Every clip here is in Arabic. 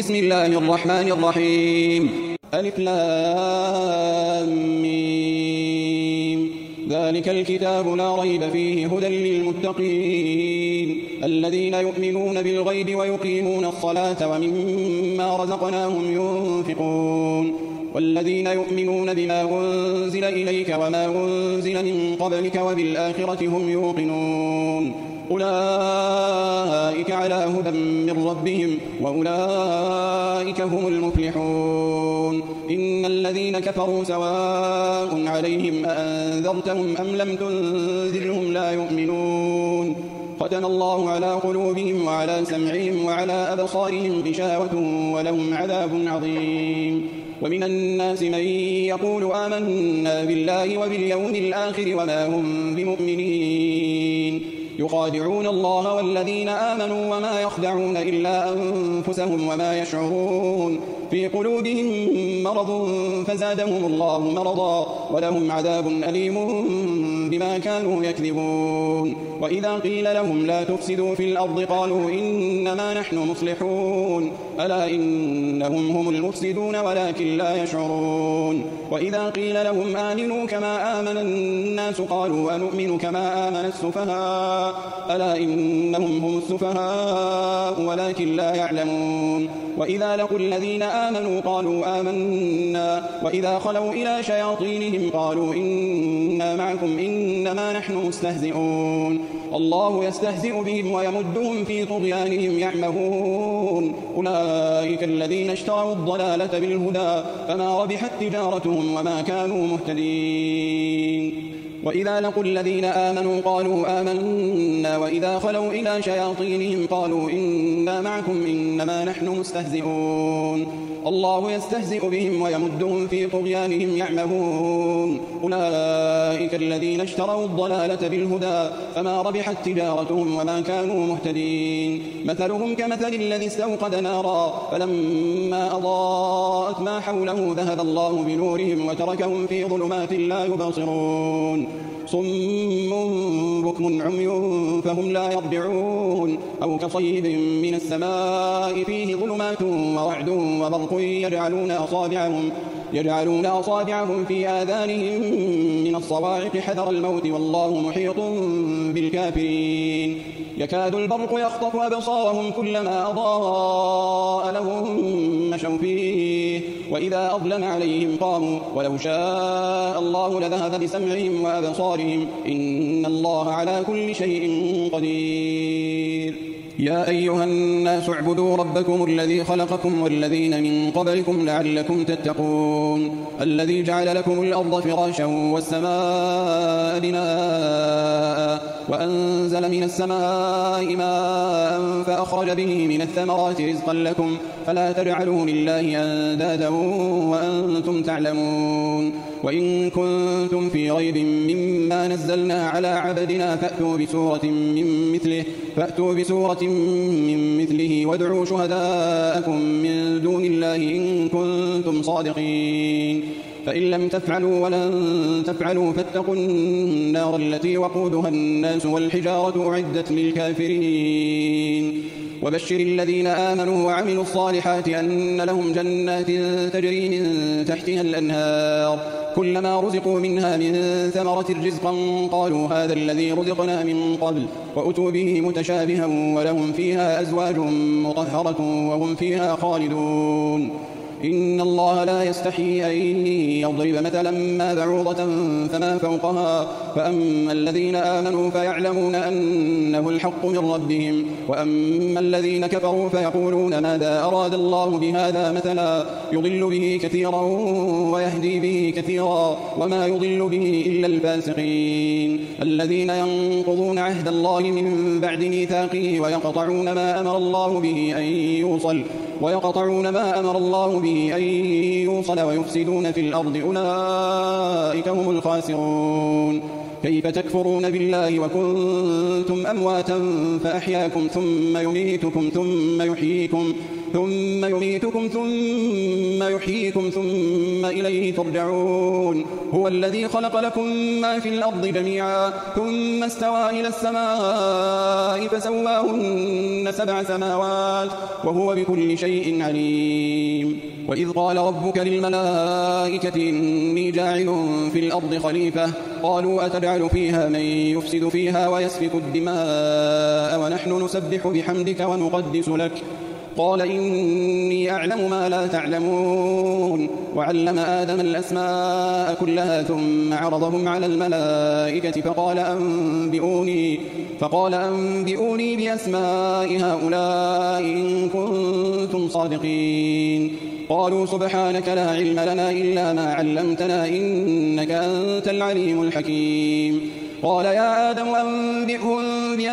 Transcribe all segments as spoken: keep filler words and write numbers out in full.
بسم الله الرحمن الرحيم. ألف لام ميم. ذلك الكتاب لا ريب فيه هدى للمتقين الذين يؤمنون بالغيب ويقيمون الصلاة ومما رزقناهم ينفقون والذين يؤمنون بما أنزل إليك وما أنزل من قبلك وبالآخرة هم يوقنون أولئك على هدى من ربهم وأولئك هم المفلحون. إن الذين كفروا سواء عليهم أأنذرتهم أم لم تنذرهم لا يؤمنون. ختم الله على قلوبهم وعلى سمعهم وعلى أبصارهم غشاوة ولهم عذاب عظيم. ومن الناس من يقول آمنا بالله وباليوم الآخر وما هم بمؤمنين يخادعون الله والذين آمنوا وما يخدعون إلا أنفسهم وما يشعرون. في قلوبهم مرض فزادهم الله مرضا ولهم عذاب أليم بما كانوا يكذبون. وإذا قيل لهم لا تفسدوا في الأرض قالوا إنما نحن مصلحون ألا إنهم هم المفسدون ولكن لا يشعرون. وإذا قيل لهم آمنوا كما آمن الناس قالوا أنؤمن كما آمن السفهاء ألا إنهم هم السفهاء ولكن لا يعلمون. وإذا لقوا الذين آمنوا قالوا آمنا وإذا خلوا إلى شياطينهم قالوا إنا معكم إنما نحن مستهزئون. الله يستهزئ بهم ويمدهم في طغيانهم يعمهون. أولئك الذين اشتروا الضلالة بالهدى فما ربحت تجارتهم وما كانوا مهتدين. وإذا لقوا الذين آمنوا قالوا آمنا وإذا خلوا إلى شياطينهم قالوا إنا معكم إنما نحن مستهزئون. الله يستهزئ بهم ويمدهم في طغيانهم يعمهون. أولئك الذين اشتروا الضلالة بالهدى فما ربحت تجارتهم وما كانوا مهتدين. مثلهم كمثل الذي استوقد نارا فلما أضاءت ما حوله ذهب الله بنورهم وتركهم في ظلمات لا يبصرون. صم بكم عمي فهم لا يرجعون. أو كصيب من السماء فيه ظلمات ورعد وبرق يجعلون أصابعهم يجعلون أصابعهم في آذانهم من الصواعق حذر الموت والله محيط بالكافرين. يكاد البرق يخطف أبصارهم كلما أضاء لهم مشوا فيه وإذا أظلم عليهم قاموا ولو شاء الله لذهب بسمعهم وأبصارهم إن الله على كل شيء قدير. يا أيها الناس اعبدوا ربكم الذي خلقكم والذين من قبلكم لعلكم تتقون. الذي جعل لكم الأرض فراشا والسماء بناء وأنزل من السماء ماء فأخرج به من الثمرات رزقا لكم فلا تجعلوا لله أندادا وأنتم تعلمون. وإن كنتم في ريب مما نزلنا على عبدنا فأتوا بسورة من مثله فأتوا بسورة من مثله وادعوا شهداءكم من دون الله إن كنتم صادقين. فإن لم تفعلوا ولن تفعلوا فاتقوا النار التي وقودها الناس والحجارة أعدت للكافرين. وبشر الذين آمنوا وعملوا الصالحات أن لهم جنات تجري من تحتها الأنهار كلما رزقوا منها من ثمرة رزقا قالوا هذا الذي رزقنا من قبل وأتوا به متشابها ولهم فيها أزواج مطهرة وهم فيها خالدون. إن الله لا يستحيي أن يضرب مثلا ما بعوضة فما فوقها فأما الذين آمنوا فيعلمون أنه الحق من ربهم وأما الذين كفروا فيقولون ماذا أراد الله بهذا مثلا يضل به كثيرا ويهدي به كثيرا وما يضل به إلا الفاسقين الذين ينقضون عهد الله من بعد ميثاقه ويقطعون ما أمر الله به أن يوصل ويقطعون ما أمر الله به أن يوصل ويفسدون في الأرض أولئك هم الخاسرون. كيف تكفرون بالله وكنتم أمواتا فأحياكم ثم يميتكم ثم يحييكم ثم يميتكم ثم يحييكم ثم إليه ترجعون هو الذي خلق لكم ما في الأرض جميعا ثم استوى إلى السماء فسواهن سبع سماوات وهو بكل شيء عليم وإذ قال ربك للملائكة إني جاعل في الأرض خليفة قالوا أتجعل فيها من يفسد فيها ويسفك الدماء ونحن نسبح بحمدك ونقدس لك قال إني أعلم ما لا تعلمون وعلم آدم الأسماء كلها ثم عرضهم على الملائكة فقال أنبئوني, فقال أنبئوني بأسماء هؤلاء إن كنتم صادقين قالوا سبحانك لا علم لنا إلا ما علمتنا إنك أنت العليم الحكيم قال يا آدم أنبئهم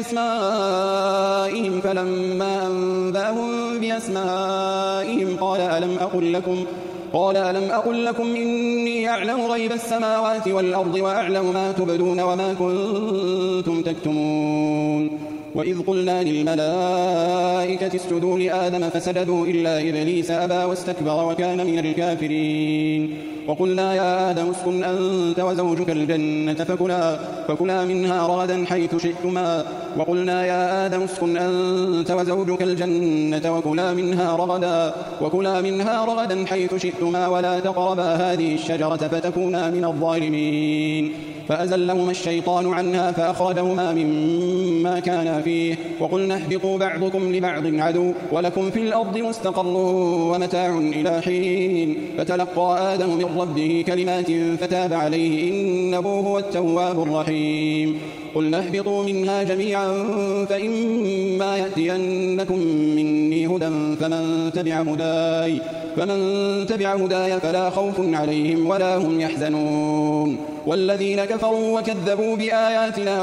بأسمائهم فلما أنبأهم بأسمائهم قال ألم أقل لكم قال ألم أقل لكم إني أعلم غيب السماوات والأرض وأعلم ما تبدون وما كنتم تكتمون وإذ قلنا للملائكة اسجدوا لآدم فسجدوا إلا إبليس أبى واستكبر وكان من الكافرين وقلنا يا آدم اسكن أنت وزوجك الجنة فكلا, فكلا منها رغدا حيث شئتما وقلنا يا آدم اسكن أنت وزوجك الجنة وكلا منها رغدا, وكلا منها رغدا حيث شئتما ولا تقربا هذه الشجرة فتكونا من الظالمين فأزلهما الشيطان عنها فأخرجهما مما كانا فيه وقلنا اهبطوا بعضكم لبعض عدو ولكم في الأرض مستقر ومتاع إلى حين فتلقى آدم من ربه كلمات فتاب عليه إنه هو التواب الرحيم قلنا اهبطوا منها جميعا فإما يأتينكم مني هدى فمن تبع هداي فمن تبع هداي فلا خوف عليهم ولا هم يحزنون والذين كفروا وكذبوا بآياتنا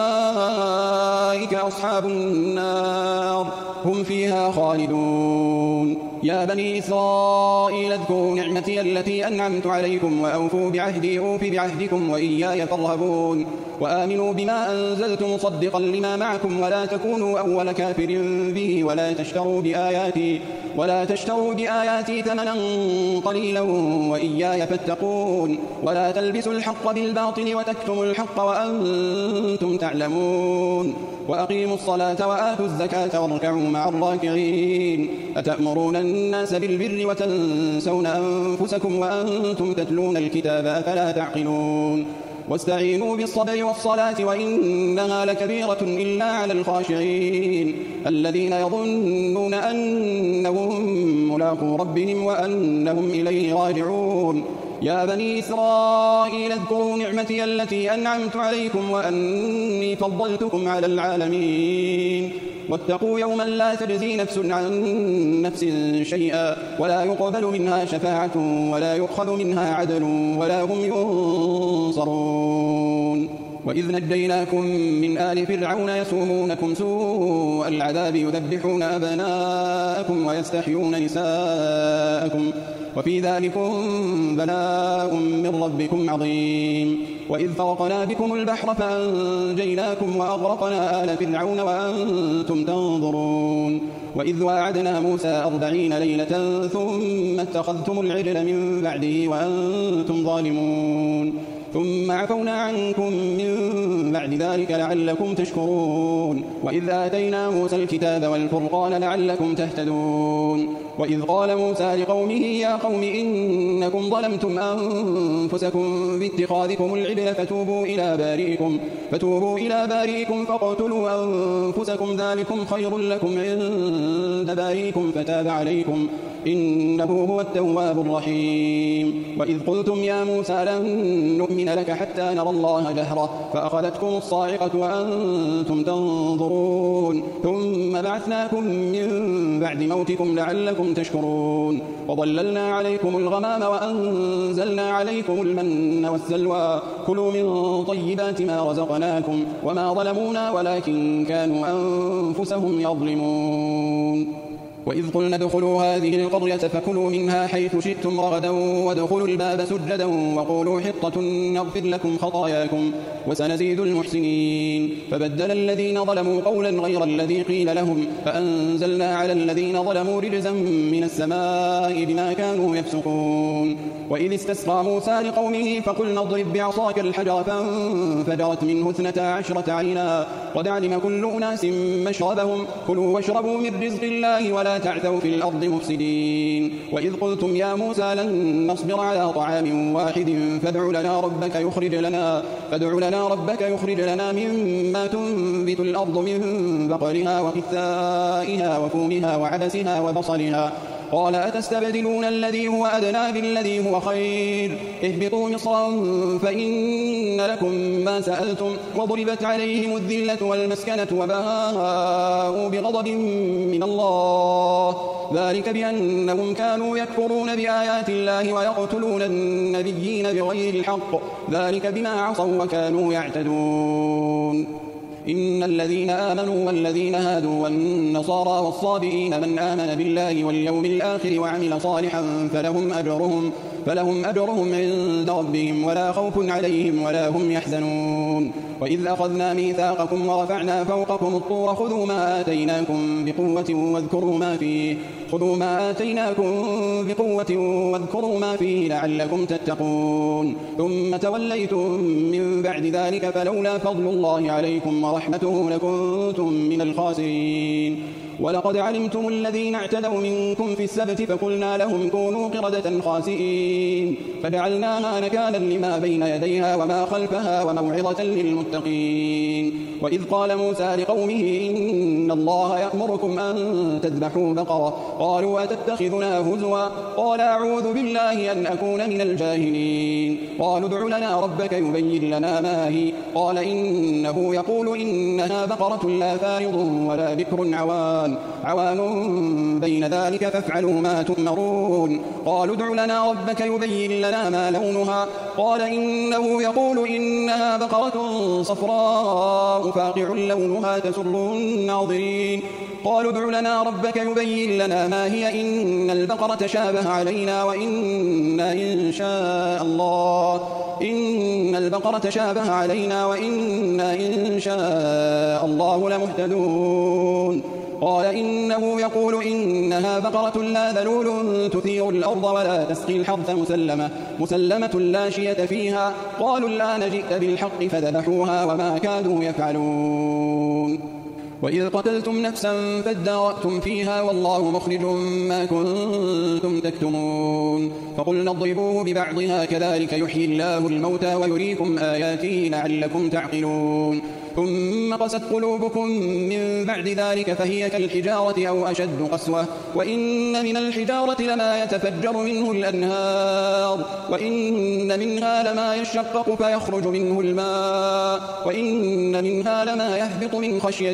أولئك أصحاب النار هم فيها خالدون يا بني إسرائيل اذكروا نعمتي التي أنعمت عليكم وأوفوا بعهدي أوف بعهدكم وإياي فارهبون وآمنوا بما أنزلت مصدقا لما معكم ولا تكونوا أول كافر به ولا تشتروا بآياتي ولا تشتروا بآياتي ثمنا قليلا وإياي فاتقون ولا تلبسوا الحق بالباطل وتكتموا الحق وأنتم تعلمون وأقيموا الصلاة وآتوا الزكاة واركعوا مع الراكعين أتأمرون الناس بالبر وتنسون أنفسكم وأنتم تتلون الكتاب أفلا تعقلون واستعينوا بالصبر والصلاة وإنها لكبيرة إلا على الخاشعين الذين يظنون أنهم ملاقو ربهم وأنهم إليه راجعون يا بني إسرائيل اذكروا نعمتي التي أنعمت عليكم وأني فضلتكم على العالمين واتقوا يوما لا تجزي نفس عن نفس شيئا ولا يقبل منها شفاعة ولا يؤخذ منها عدل ولا هم ينصرون وإذ نجيناكم من آل فرعون يسومونكم سوء العذاب يذبحون أبناءكم ويستحيون نساءكم وفي ذلكم بلاء من ربكم عظيم وإذ فرقنا بكم البحر فأنجيناكم وأغرقنا آل فرعون وأنتم تنظرون وإذ واعدنا موسى أربعين ليلة ثم اتخذتم العجل من بعده وأنتم ظالمون ثم عفونا عنكم من بعد ذلك لعلكم تشكرون وإذ آتينا موسى الكتاب والفرقان لعلكم تهتدون وإذ قال موسى لقومه يا قوم إنكم ظلمتم أنفسكم باتخاذكم العجل فتوبوا إلى بارئكم فتوبوا إلى بارئكم فاقتلوا أنفسكم ذلكم خير لكم عند بارئكم فتاب عليكم إنه هو التواب الرحيم وإذ قلتم يا موسى لن نؤمن لك حتى نرى الله جهرة فأخذتكم الصاعقة وأنتم تنظرون ثم بعثناكم من بعد موتكم لعلكم تشكرون وظللنا عليكم الغمام وأنزلنا عليكم المن والسلوى كلوا من طيبات ما رزقناكم وما ظلمونا ولكن كانوا أنفسهم يظلمون وإذ قلنا ادخلوا هذه القرية فكلوا منها حيث شئتم رغدا وادخلوا الباب سجدا وقولوا حطة نغفر لكم خطاياكم وسنزيد المحسنين. فبدل الذين ظلموا قولا غير الذي قيل لهم فأنزلنا على الذين ظلموا رجزا من السماء بما كانوا يفسقون. وإذ استسقى موسى لقومه فقلنا اضرب بعصاك الحجر فانفجرت منه اثنتا عشرة عينا قد علم كل أناس مشربهم كلوا واشربوا من رزق الله ولا تعثوا في الأرض مفسدين. وإذ قلتم يا موسى لن نصبر على طعام واحد فادع لنا ربك يخرج لنا فادع لنا ربك يخرج لنا مما تنبت الأرض من بقلها وقثائها وفومها وعدسها وبصلها قال أتستبدلون الذي هو أدنى بالذي هو خير اهبطوا مصرا فإن لكم ما سألتم وضربت عليهم الذلة والمسكنة وباءوا بغضب من الله ذلك بأنهم كانوا يكفرون بآيات الله ويقتلون النبيين بغير الحق ذلك بما عصوا وكانوا يعتدون. إن الذين آمنوا والذين هادوا والنصارى والصابئين من آمن بالله واليوم الآخر وعمل صالحا فلهم أجرهم, فلهم أجرهم عند ربهم ولا خوف عليهم ولا هم يحزنون. وإذ أخذنا ميثاقكم ورفعنا فوقكم الطور خذوا ما آتيناكم بقوة واذكروا ما فيه خذوا ما آتيناكم بقوة واذكروا ما فيه لعلكم تتقون. ثم توليتم من بعد ذلك فلولا فضل الله عليكم ورحمته لكنتم من الخاسرين. ولقد علمتم الذين اعتدوا منكم في السبت فقلنا لهم كونوا قردة خاسئين فجعلناها نكالا لما بين يديها وما خلفها وموعظة للمتقين. وإذ قال موسى لقومه إن الله يأمركم أن تذبحوا بقرة قالوا أتتخذنا هزوا قال أعوذ بالله أن أكون من الجاهلين. قالوا ادع لنا ربك يبين لنا ما هي قال إنه يقول إنها بقرة لا فارض ولا بكر عوان عوان بين ذلك فافعلوا ما تؤمرون. قالوا ادع لنا ربك يبين لنا ما لونها قال إنه يقول إنها بقرة صفراء فاقع لونها تسر الناظرين. قالوا ادع لنا ربك يبين لنا ما هي إن البقرة شابه علينا وإنا إن شاء الله إن البقرة شابه علينا وإنا إن شاء الله لمهتدون. قال إنه يقول إنها بقرة لا ذلول تثير الأرض ولا تسقي الحرث مسلمة, مسلمة لا شية فيها قالوا الآن جئت بالحق فذبحوها وما كانوا يفعلون. وإذ قتلتم نفسا فادارأتم فيها والله مخرج ما كنتم تكتمون. فقلنا اضربوه ببعضها كذلك يحيي الله الموتى ويريكم آياته لعلكم تعقلون. ثم قست قلوبكم من بعد ذلك فهي كالحجارة أو أشد قسوة وإن من الحجارة لما يتفجر منه الأنهار وإن منها لما يشقق فيخرج منه الماء وإن منها لما يهبط من خشية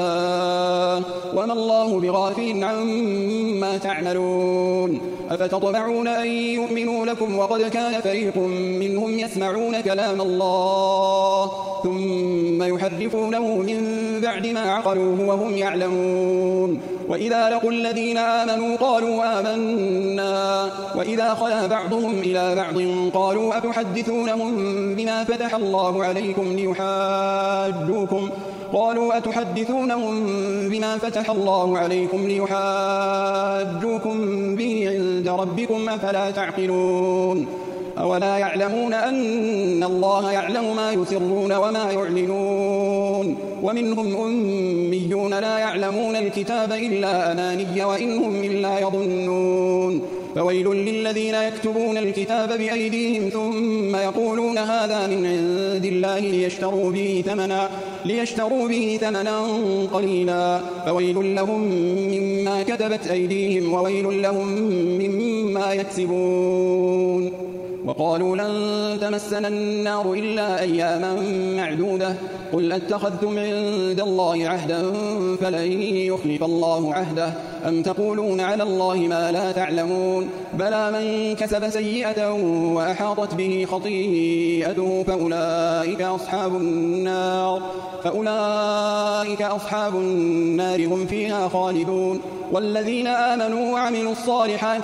الله وما الله بغافل عما تعملون. أفتطمعون أن يؤمنوا لكم وقد كان فريق منهم يسمعون كلام الله ثم يحرفونه من بعد ما عقلوه وهم يعلمون. وإذا لقوا الذين آمنوا قالوا آمنا وإذا خلا بعضهم إلى بعض قالوا أتحدثونهم بما فتح الله عليكم ليحاجوكم قالوا أتحدثونهم بما فتح الله عليكم ليحاجوكم به عند ربكم أفلا تعقلون. أولا يعلمون أن الله يعلم ما يسرون وما يعلنون ومنهم أميون لا يعلمون الكتاب إلا أماني وإنهم إلا يظنون. فويل للذين يكتبون الكتاب بأيديهم ثم يقولون هذا من عند الله ليشتروا به ثمنا, ليشتروا به ثمنا قليلا فويل لهم مما كتبت أيديهم وويل لهم مما يكسبون. وقالوا لن تمسنا النار إلا أياما معدودة قل أتخذتم عند الله عهدا فلن يخلف الله عهده أم تقولون على الله ما لا تعلمون. بلى من كسب سيئة وأحاطت به خطيئته فأولئك أصحاب النار فأولئك أصحاب النار هم فيها خالدون. والذين آمنوا وعملوا الصالحات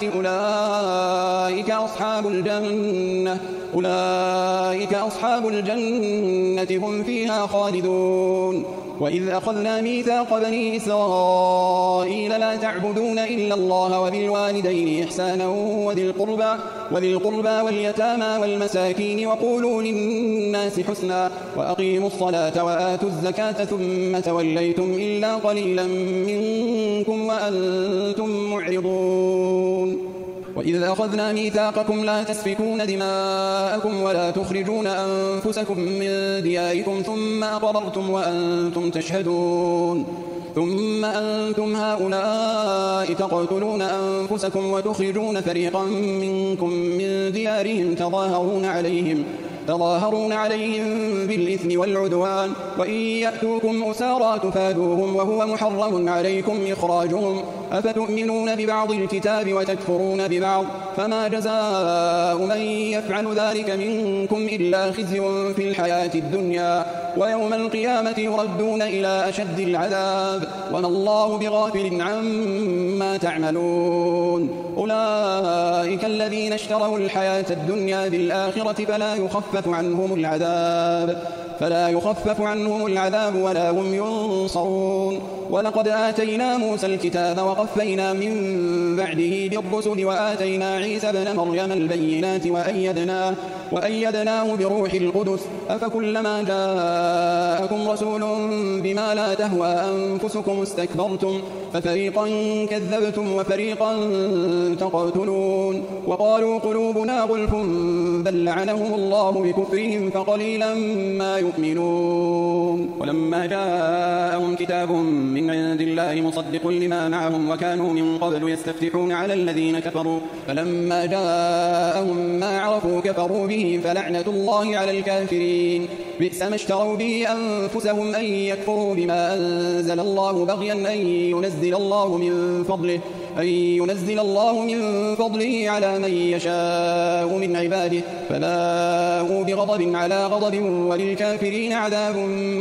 أولئك أصحاب الجنة أولئك أصحاب الجنة هم فيها خالدون. وإذ أخذنا ميثاق بني إسرائيل لا تعبدون إلا الله وبالوالدين إحسانا وذي القربى وذي القربى واليتامى والمساكين وقولوا للناس حسنا وأقيموا الصلاة وآتوا الزكاة ثم توليتم إلا قليلا منكم وأنتم معرضون. وإذ أخذنا ميثاقكم لا تسفكون دماءكم ولا تخرجون أنفسكم من دياركم ثم أقررتم وأنتم تشهدون ثم أنتم هؤلاء تقتلون أنفسكم وتخرجون فريقا منكم من ديارهم تظاهرون عليهم تظاهرون عليهم بالإثم والعدوان وإن يأتوكم أسارى تفادوهم وهو محرم عليكم إخراجهم أفتؤمنون ببعض الكتاب وتكفرون ببعض فما جزاء من يفعل ذلك منكم إلا خزي في الحياة الدنيا ويوم القيامة يردون إلى أشد العذاب وما الله بغافل عما تعملون. أولئك الذين اشتروا الحياة الدنيا بالآخرة فلا يخفف عنهم العذاب فلا يخفف عنهم العذاب ولا هم ينصرون. ولقد آتينا موسى الكتاب وقفينا من بعده بالرسل وآتينا عيسى ابن مريم البينات وأيدناه, وأيدناه بروح القدس أفكلما جاءكم رسول بما لا تهوى أنفسكم استكبرتم ففريقا كذبتم وفريقا تقتلون. وقالوا قلوبنا غلف بل لعنهم الله بكفرهم فقليلا ما يؤمنون. ولما جاءهم كتاب من عند الله مصدق لما معهم وكانوا من قبل يستفتحون على الذين كفروا فلما جاءهم ما عرفوا كفروا به فلعنة الله على الكافرين. بئس ما اشتروا به أنفسهم أن يكفروا بما أنزل الله بغيا أن ينزل الله من فضله أن ينزل الله من فضله على من يشاء من عباده فباءوا بغضب على غضب وللكافرين عذاب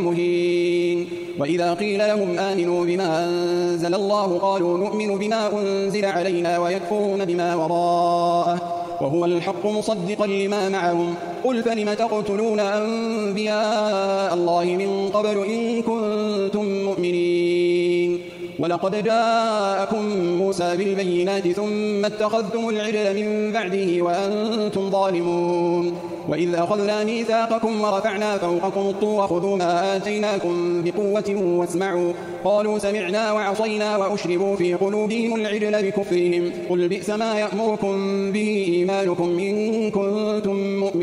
مهين. وإذا قيل لهم آمنوا بما أنزل الله قالوا نؤمن بما أنزل علينا ويكفرون بما وراءه وهو الحق مصدقا لما معهم قل فلم تقتلون أنبياء الله من قبل إن كنتم مؤمنين. ولقد جاءكم موسى بالبينات ثم اتخذتم العجل من بعده وأنتم ظالمون. وإذ أخذنا ميثاقكم ورفعنا فوقكم الطور خذوا ما آتيناكم بقوة واسمعوا قالوا سمعنا وعصينا وأشربوا في قلوبهم العجل بكفرهم قل بئس ما يأمركم به إيمانكم إن كنتم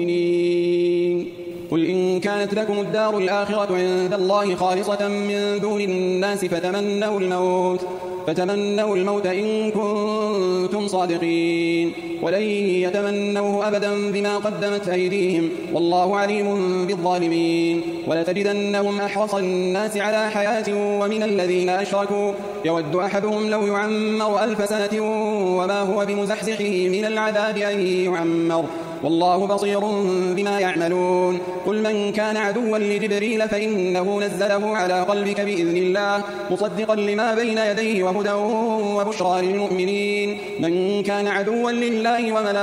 مؤمنين. قل إن كانت لكم الدار الآخرة عند الله خالصة من دون الناس فتمنوا الموت فتمنوا الموت إن كنتم صادقين ولن يتمنوه أبدا بما قدمت أيديهم والله عليم بالظالمين. ولتجدنهم أحرص الناس على حياة ومن الذين أشركوا يود أحدهم لو يعمر ألف سنة وما هو بمزحزحه من العذاب أن يعمر والله بصير بما يعملون. قل من كان عدوا لجبريل فإنه نزله على قلبك بإذن الله مصدقا لما بين يديه وهدى وبشرى للمؤمنين. من كان عدوا لله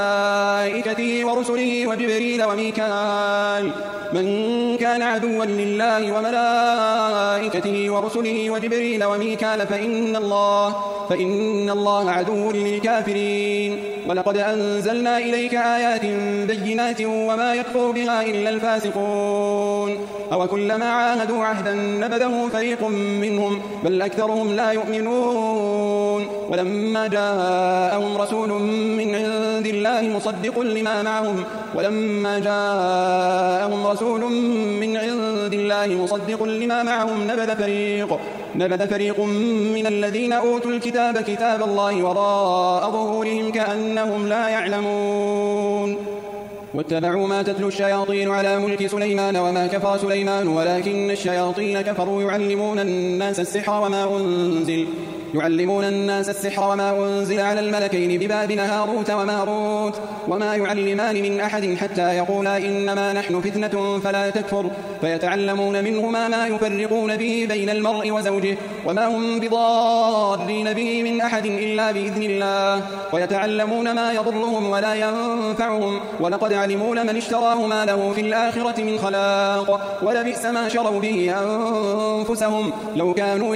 وملائكته ورسله وجبريل وميكال من كان عدوا لله وملائكته ورسله وجبريل وميكال فإن الله فإن الله عدو للكافرين. ولقد أنزلنا إليك آيات بينات وما يكفر بها إلا الفاسقون أو كلما عاهدوا عهدا نبذه فريق منهم بل أكثرهم لا يؤمنون. ولما جاءهم رسول من عند الله مصدق لما معهم ولما جاءهم رسول من عند الله مصدق لما معهم نبذ فريق نبذ فريق من الذين أوتوا الكتاب كتاب الله وراء ظهورهم كأنهم لا يعلمون. واتبعوا ما تتلو الشياطين على ملك سليمان وما كفر سليمان ولكن الشياطين كفروا يعلمون الناس السحر وما أنزل يعلمون الناس السحر وما أنزل على الملكين ببابل هاروت وماروت وما يعلمان من أحد حتى يقولا إنما نحن فتنة فلا تكفر فيتعلمون منهما ما يفرقون به بين المرء وزوجه وما هم بضارين به من أحد إلا بإذن الله ويتعلمون ما يضرهم ولا ينفعهم ولقد علموا لمن اشتراه ما له في الآخرة من خلاق ولبئس ما شروا به أنفسهم لو كانوا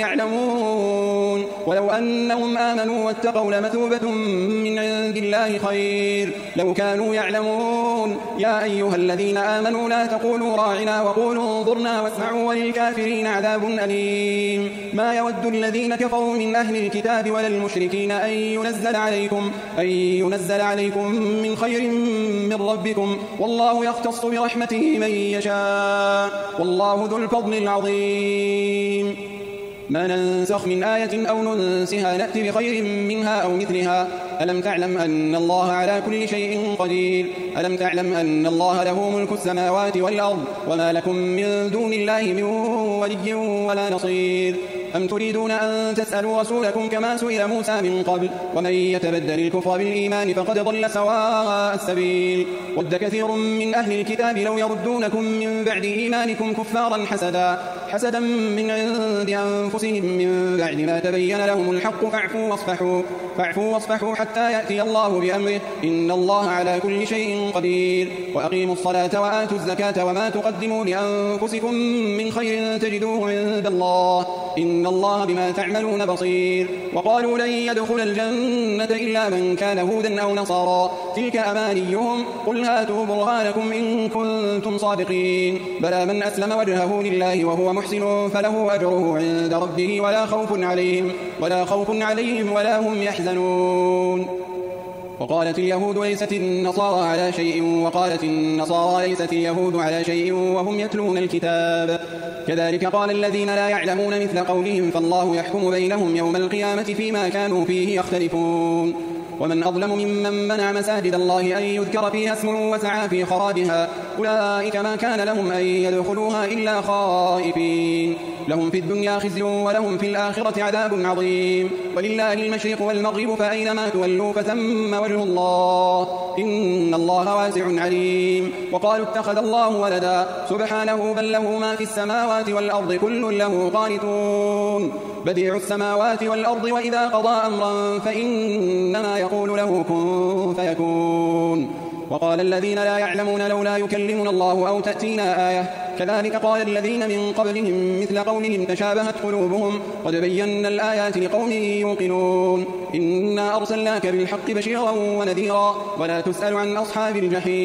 يعلمون ولو أنهم آمنوا واتقوا لمثوبة من عند الله خير لو كانوا يعلمون يا أيها الذين آمنوا لا تقولوا راعنا وقولوا انظرنا واسمعوا وللكافرين عذاب أليم ما يود الذين كفروا من أهل الكتاب ولا المشركين أن ينزل عليكم أن ينزل عليكم من خير من ربكم والله يختص برحمته من يشاء والله ذو الفضل العظيم ما ننسخ من آية أو ننسها نأتي بخير منها أو مثلها ألم تعلم أن الله على كل شيء قدير ألم تعلم أن الله له ملك السماوات والأرض وما لكم من دون الله من ولي ولا نصير أم تريدون أن تسألوا رسولكم كما سئل موسى من قبل ومن يتبدل الكفر بالإيمان فقد ضل سواء السبيل ود كثير من أهل الكتاب لو يردونكم من بعد إيمانكم كفارا حسدا حسدا من عند أنفسهم من بعد ما تبين لهم الحق فاعفوا واصفحوا فاعفوا واصفحوا حتى يأتي الله بأمره إن الله على كل شيء قدير وأقيموا الصلاة وآتوا الزكاة وما تقدموا لأنفسكم من خير تجدوه عند الله إن الله بما تعملون بصير وقالوا لن يدخل الجنة إلا من كان هودا أو نصارى تلك أمانيهم قل هاتوا برهانكم إن كنتم صادقين بلى من أسلم وجهه لله وهو محسن فله أجره عند ربه ولا خوف عليهم ولا خوف عليهم ولا هم يحزنون وقالت اليهود ليست النصارى على شيء وقالت النصارى ليست اليهود على شيء وهم يتلون الكتاب كذلك قال الذين لا يعلمون مثل قولهم فالله يحكم بينهم يوم القيامة فيما كانوا فيه يختلفون ومن أظلم ممن منع مساجد الله أن يذكر فيها اسمه وسعى في خرابها أولئك ما كان لهم أن يدخلوها إلا خائفين لهم في الدنيا خزي ولهم في الآخرة عذاب عظيم ولله المشرق والمغرب فأينما تولوا فثم وجه الله إن الله واسع عليم وقالوا اتخذ الله ولدا سبحانه بل له ما في السماوات والأرض كل له قانتون بديع السماوات والأرض وإذا قضى أمرا فإنما يقول له كن فيكون وقال الذين لا يعلمون لولا يكلمنا الله أو تأتينا آية كذلك قال الذين من قبلهم مثل قولهم تشابهت قلوبهم قد بينا الآيات لقوم يوقنون إنا أرسلناك بالحق بشيرا ونذيرا ولا تسأل عن أصحاب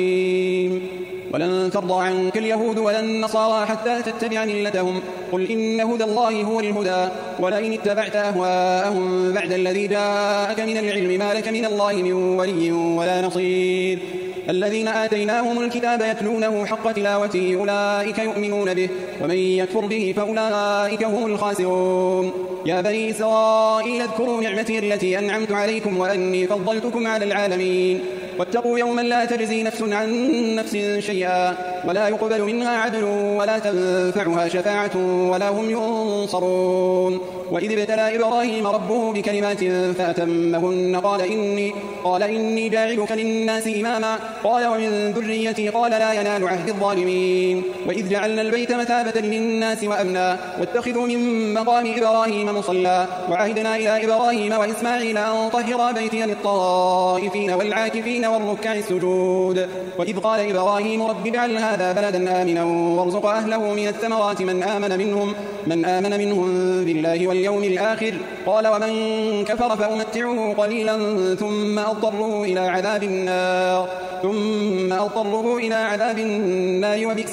الجحيم ولن ترضى عنك اليهود ولا النصارى حتى تتبع ملتهم قل إن هدى الله هو الهدى ولئن اتبعت أهواءهم بعد الذي جاءك من العلم ما لك من الله من ولي ولا نصير الذين آتيناهم الكتاب يتلونه حق تلاوته أولئك يؤمنون به ومن يكفر به فأولئك هم الخاسرون يا بني إسرائيل اذكروا نعمتي التي أنعمت عليكم وأني فضلتكم على العالمين واتقوا يوما لا تجزي نفس عن نفس شيئا ولا يقبل منها عدل ولا تنفعها شفاعة ولا هم ينصرون وإذ ابتلى إبراهيم ربه بكلمات فأتمهن قال إني, قال إني جاعلك للناس إماما قال ومن ذريتي قال لا ينال عهد الظالمين وإذ جعلنا البيت مثابة للناس وأمنا واتخذوا من مقام إبراهيم مصلى وعهدنا إلى إبراهيم وإسماعيل أن طهر بيتي للطائفين والعاكفين والركع السجود وإذ قال إبراهيم رب اجعل هذا بلدا آمنا وارزق أهله من الثمرات من آمن منهم, من آمن منهم بالله واليوم الآخر قال ومن كفر فأمتعه قليلا ثم أضطره إلى عذاب النار ثم أضطره إلى عذاب النار وبئس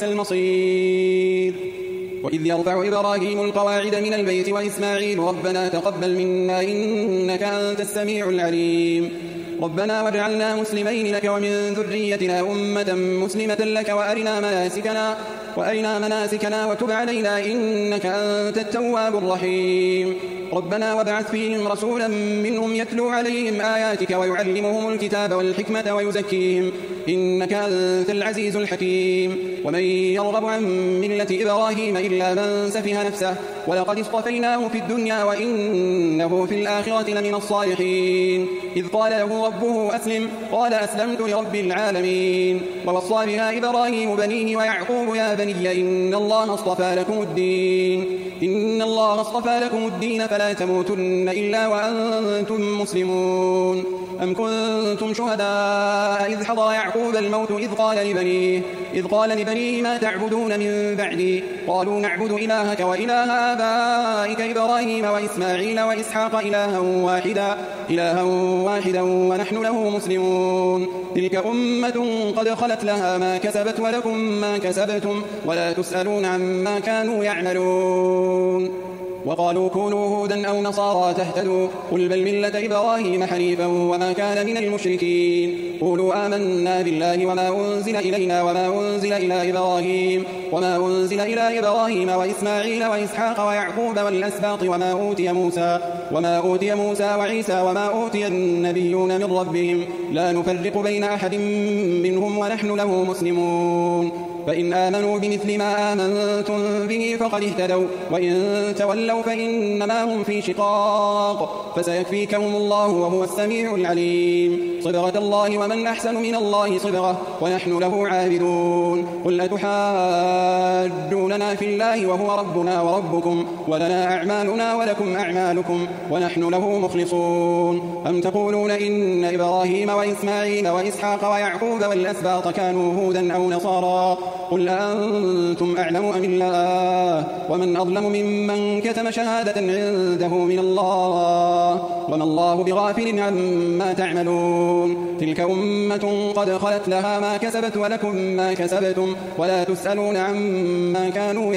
المصير وإذ يرفع إبراهيم القواعد من البيت وإسماعيل ربنا تقبل منا إنك أنت السميع العليم ربنا واجعلنا مسلمين لك ومن ذريتنا أمة مسلمة لك وأرنا مناسكنا, وأرنا مناسكنا وتب علينا إنك أنت التواب الرحيم ربنا وابعث فيهم رسولا منهم يتلو عليهم آياتك ويعلمهم الكتاب والحكمة ويزكيهم إنك أنت العزيز الحكيم ومن يرغب عن ملة إبراهيم إلا من سفه نفسه ولقد اصطفيناه في الدنيا وإنه في الآخرة لمن الصالحين إذ قال له ربه أسلم قال أسلمت لرب العالمين ووصى بها إبراهيم بنيه ويعقوب يا بني إن الله اصطفى لكم الدين إن الله اصطفى لكم الدين فلا تموتن إلا وأنتم مسلمون أم كنتم شهداء إذ حضر يعقوب الموت إذ قال لبنيه إذ قال لبنيه ما تعبدون من بعدي قالوا نعبد إلهك وإله آبائك إبراهيم وإسماعيل وإسحاق إلها واحدا إلها واحدا ونحن له مسلمون تلك أمة قد خلت لها ما كسبت ولكم ما كسبتم ولا تسألون عما كانوا يعملون وقالوا كونوا هودا أو نصارى تهتدوا قل بل ملة إبراهيم حنيفا وما كان من المشركين قولوا آمنا بالله وما أنزل إلينا وما أنزل إلى إبراهيم وما أنزل إلى إبراهيم وإسماعيل وإسحاق ويعقوب والأسباط وما أوتي موسى وما أوتي موسى وعيسى وما أوتي النبيون من ربهم لا نفرق بين أحد منهم ونحن له مسلمون فإن آمنوا بمثل ما آمنتم به فقد اهتدوا وإن تولوا فإنما هم في شقاق فسيكفيكهم الله وهو السميع العليم صبغة الله ومن أحسن من الله صبغة ونحن له عابدون قل أتحاجوننا في الله وهو ربنا وربكم ولنا أعمالنا ولكم أعمالكم ونحن له مخلصون أم تقولون إن إبراهيم وإسماعيل وإسحاق ويعقوب والأسباط كانوا هودا أو نصارى قل أنتم أعلم أم الله ومن أظلم ممن كتم شهادة عنده من الله وما الله بغافل عما تعملون تلك أمة قد خلت لها ما كسبت ولكم ما كسبتم ولا تسألون عما كانوا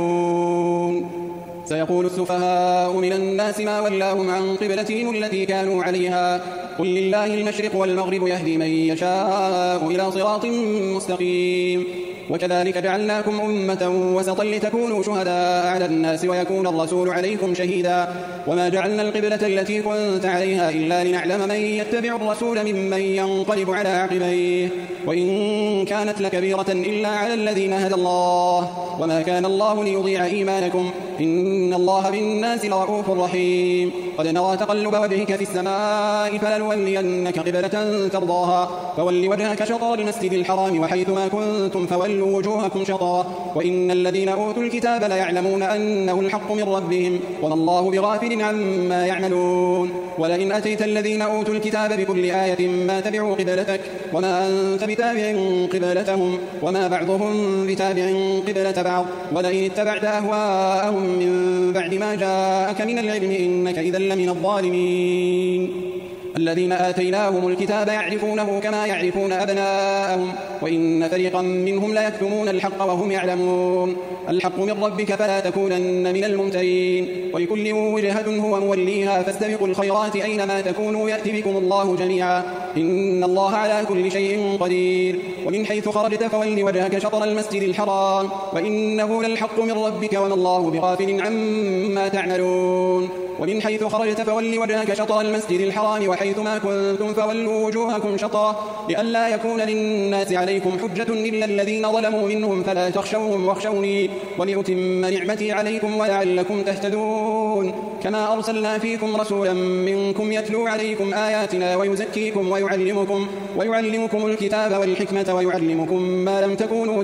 يعملون سيقول السفهاء من الناس ما ولاهم عن قبلتهم التي كانوا عليها قل لله المشرق والمغرب يهدي من يشاء إلى صراط مستقيم وكذلك جعلناكم أمة وسطا لتكونوا شهداء على الناس ويكون الرسول عليكم شهيدا وما جعلنا القبلة التي كنت عليها إلا لنعلم من يتبع الرسول ممن ينقلب على عقبيه وإن كانت لكبيرة إلا على الذين هدى الله وما كان الله ليضيع إيمانكم إن الله بالناس لرؤوف رحيم قد نرى تقلب وجهك في السماء فلنولينك قبلة ترضاها فول وجهك شطر المسجد الحرام وحيثما كنتم فولوا وجوهكم شطره وإن الذين أوتوا الكتاب ليعلمون أنه الحق من ربهم وما الله بغافل عما يعملون ولئن أتيت الذين أوتوا الكتاب بكل آية ما تبعوا قبلتك وما أنت بتابع قبلتهم وما بعضهم بتابع قبلة بعض ولئن اتبعت أهواءهم من بعد ما جاءك من العلم إنك إذا لمن الظالمين الذين آتيناهم الكتاب يعرفونه كما يعرفون أبناءهم وإن فريقا منهم ليكتمون الحق وهم يعلمون الحق من ربك فلا تكونن من الممترين ولكل وجهة هو موليها فاستبقوا الخيرات أينما تكونوا يأتي بكم الله جميعا إن الله على كل شيء قدير ومن حيث خرجت فول وجهك شطر المسجد الحرام وإنه للحق من ربك وما الله بغافل عما تعملون ومن حيث خرجت فول وجهك شطر المسجد الحرام وحيثما كنتم فولوا وجوهكم شطره لئلا يكون للناس عليكم حجة إلا الذين ظلموا منهم فلا تخشوهم واخشوني ولأتم نعمتي عليكم ولعلكم تهتدون كما أرسلنا فيكم رسولا منكم يتلو عليكم آياتنا ويزكيكم ويعلمكم, ويعلمكم الكتاب والحكمة ويعلمكم ما لم تكونوا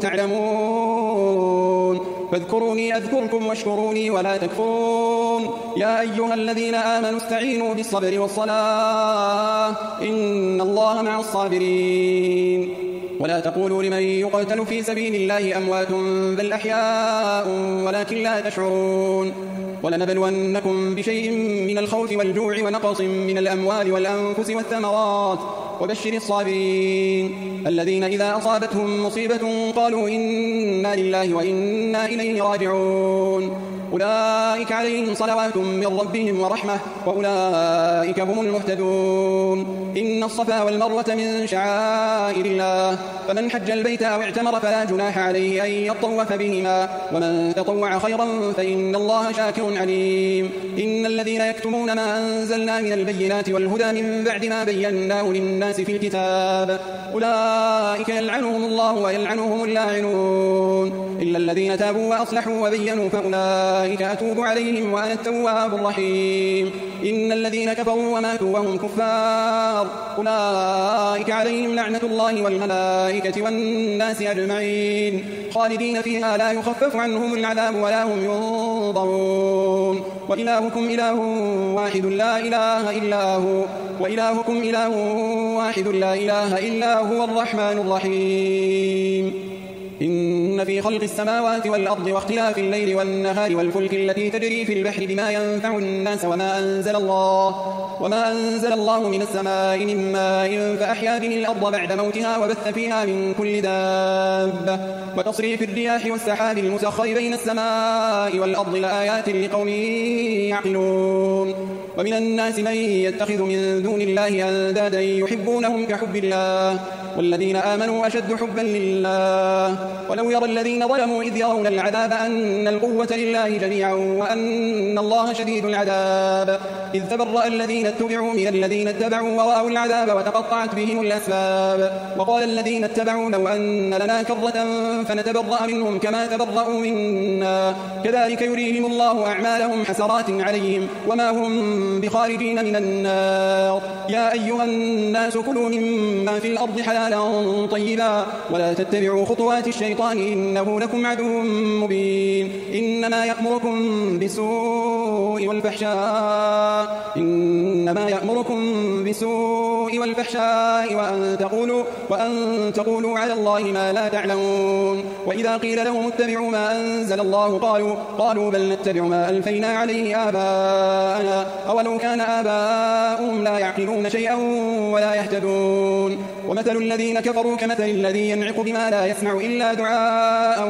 تعلمون فاذكروني أذكركم واشكروني ولا تكفرون يا أيها الذين آمنوا استعينوا بالصبر والصلاة إن الله مع الصابرين ولا تقولوا لمن يقتل في سبيل الله أموات بل أحياء ولكن لا تشعرون ولنبلونكم بشيء من الخوف والجوع ونقص من الأموال والأنفس والثمرات وبشر الصابرين الذين إذا أصابتهم مصيبة قالوا إنا لله وإنا إليه راجعون أولئك عليهم صلوات من ربهم ورحمة وأولئك هم المهتدون. إن الصفا والمروة من شعائر الله، فمن حج البيت أو اعتمر فلا جناح عليه أن يطوف بهما، ومن تطوع خيرا فإن الله شاكر عليم. إن الذين يكتمون ما أنزلنا من البينات والهدى من بعد ما بيناه للناس في الكتاب أولئك يلعنهم الله ويلعنهم اللاعنون، إلا الذين تابوا وأصلحوا وبينوا فأولئك أتوب عليهم وأنا التواب الرحيم. إن الذين كفروا وماتوا وهم كفار أولئك عليهم لعنة الله والملائكة والناس أجمعين خالدين فيها لا يخفف عنهم العذاب ولا هم ينظرون. وإلهكم إله واحد لا إله إلا هو وإلهكم إله واحد لا إله إلا هو الرحمن الرحيم. إن في خلق السماوات والأرض واختلاف الليل والنهار والفلك التي تجري في البحر بما ينفع الناس وما أنزل الله وما أنزل الله من السماء من ماء فأحيا به الأرض بعد موتها وبث فيها من كل دابة وتصريف الرياح والسحاب المسخر بين السماء والأرض لآيات لقوم يعقلون. ومن الناس من يتخذ من دون الله أندادا يحبونهم كحب الله والذين آمنوا أشد حبا لله. ولو يرى الذين ظلموا إذ يرون العذاب أن القوة لله جميعا وأن الله شديد العذاب إذ تبرأ الذين اتبعوا من الذين اتبعوا ورأوا العذاب وتقطعت بهم الأسباب. وقال الذين اتبعوا لو أن لنا كرة فنتبرأ منهم كما تبرأوا منا كذلك يريهم الله أعمالهم حسرات عليهم وما هم بخارجين من النار. يا أيها الناس كلوا مما في الأرض حلالا طيبا ولا تتبعوا خطوات الشيطان إنه لكم عدو مبين. إنما يأمركم بالسوء والفحشاء إنما يأمركم بالسوء والفحشاء وأن تقولوا وأن تقولوا على الله ما لا تعلمون. وإذا قيل لهم اتبعوا ما أنزل الله قالوا قالوا بل نتبع ما ألفينا عليه آباءنا أولو كان آباؤهم لا يعقلون شيئا ولا يهتدون. ومثل الذين كفروا كمثل الذي ينعق بما لا يسمع إلا دعاء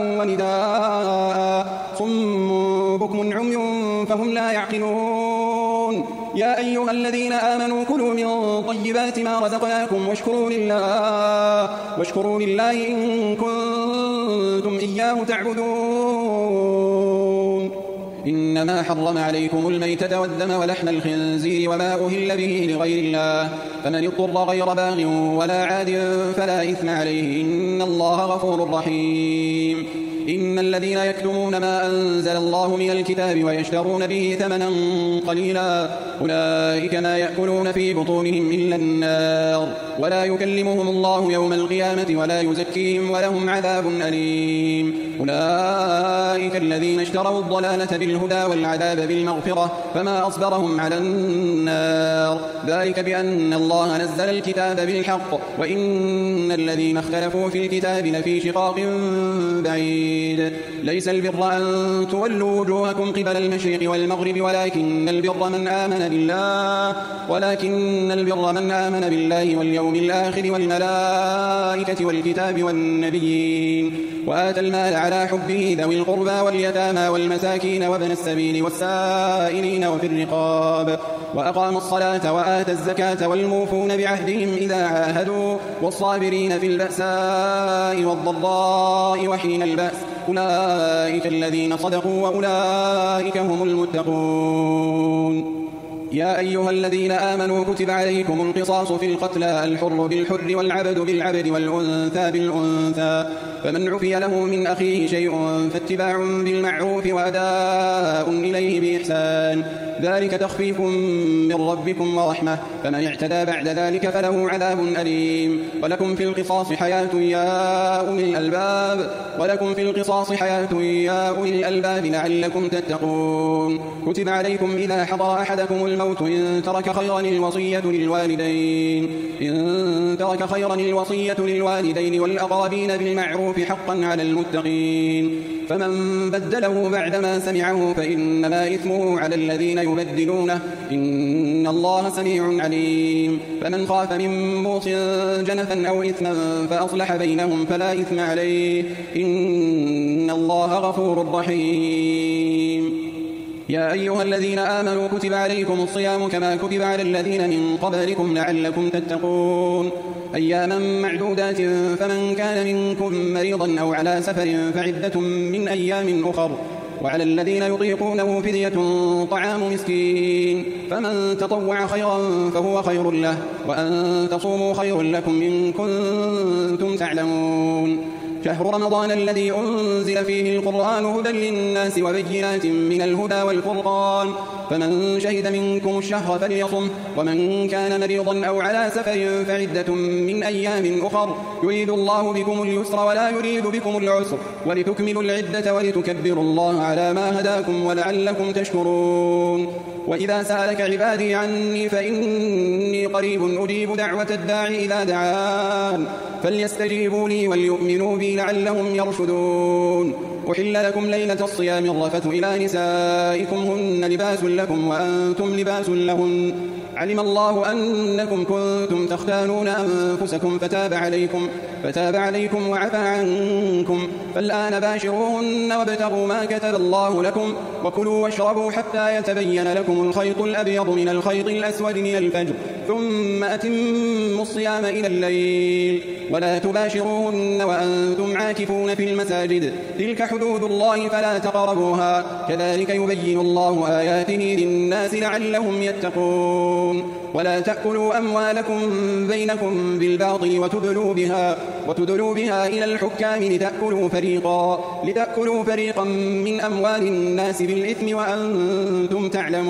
ونداء صم بكم عمي فهم لا يعقلون. يا أيها الذين آمنوا كلوا من طيبات ما رزقناكم واشكروا لله واشكروا لله إن كنتم إياه تعبدون. إنما حرم عليكم الميتة والدم ولحم الخنزير وما أهل به لغير الله فمن اضطر غير باغ ولا عاد فلا إثم عليه إن الله غفور رحيم. إن الذين يكتمون ما أنزل الله من الكتاب ويشترون به ثمنا قليلا أولئك ما يأكلون في بطونهم إلا النار ولا يكلمهم الله يوم القيامة ولا يزكيهم ولهم عذاب أليم. أولئك الذين اشتروا الضلالة بالهدى والعذاب بالمغفرة فما أصبرهم على النار ذلك بأن الله نزل الكتاب بالحق وإن الذين اختلفوا في الكتاب لفي شقاق بعيد. ليس البر أن تولوا وجوهكم قبل المشرق والمغرب ولكن البر من آمن بالله ولكن البر من آمن بالله واليوم الآخر والملائكة والكتاب والنبيين وآتى المال على حبه ذوي القربى واليتامى والمساكين وابن السبيل والسائلين وفي الرقاب وأقام الصلاة وآتى الزكاة والموفون بعهدهم إذا عاهدوا والصابرين في البأساء والضراء وحين البأس أولئك الذين صدقوا وأولئك هم المتقون. يا أيها الذين آمنوا كتب عليكم القصاص في القتلى الحر بالحر والعبد بالعبد والأنثى بالأنثى فمن عفي له من أخيه شيء فاتباع بالمعروف وأداء إليه بإحسان ذلك تخفيف من ربكم ورحمة فمن اعتدى بعد ذلك فله عذاب أليم. ولكم في القصاص حياة يا أولي الألباب ولكم في القصاص حياة يا أولي الألباب لعلكم تتقون. كتب عليكم إذا حضر أحدكم الموت إن ترك خيرا الوصية للوالدين إن ترك خيرا الوصية للوالدين والأقربين بالمعروف حقا على المتقين فمن بدله بعدما سمعه فإنما إثمه على الذين يبدلونه إن الله سميع عليم. فمن خاف من موص جنفا أو إثما فأصلح بينهم فلا إثم عليه إن الله غفور رحيم. يا أيها الذين آمنوا كتب عليكم الصيام كما كتب على الذين من قبلكم لعلكم تتقون أياما معدودات فمن كان منكم مريضا أو على سفر فعدة من أيام أخر وعلى الذين يطيقونه فدية طعام مسكين فمن تطوع خيرا فهو خير له وأن تصوموا خير لكم إن كنتم تعلمون شهر رمضان الذي أنزل فيه القرآن هدى للناس وبينات من الهدى والفرقان فمن شهد منكم الشهر فليصم ومن كان مريضا أو على سفر فعدة من أيام أخر يريد الله بكم اليسر ولا يريد بكم العسر ولتكملوا العدة ولتكبروا الله على ما هداكم ولعلكم تشكرون وإذا سألك عبادي عني فإني قريب أجيب دعوة الداعي إذا دعان فليستجيبوا لي وليؤمنوا بي لعلهم يرشدون أحل لكم ليلة الصيام الرفث إلى نسائكم هن لباس لكم وأنتم لباس لهن علم الله أنكم كنتم تختانون أنفسكم فتاب عليكم, فتاب عليكم وعفى عنكم فالآن باشروهن وابتغوا ما كتب الله لكم وكلوا واشربوا حتى يتبين لكم الخيط الأبيض من الخيط الأسود من الفجر ثم أتموا الصيام إلى الليل ولا تباشروهن وأنتم عاكفون في المساجد تلك حدود الله فلا تقربوها كذلك يبين الله آياته للناس لعلهم يتقون ولا تأكلوا أموالكم بينكم بالباطل وتدلوا بها, وتدلوا بها إلى الحكام لتأكلوا فريقا, لتأكلوا فريقا من أموال الناس بالإثم وأنتم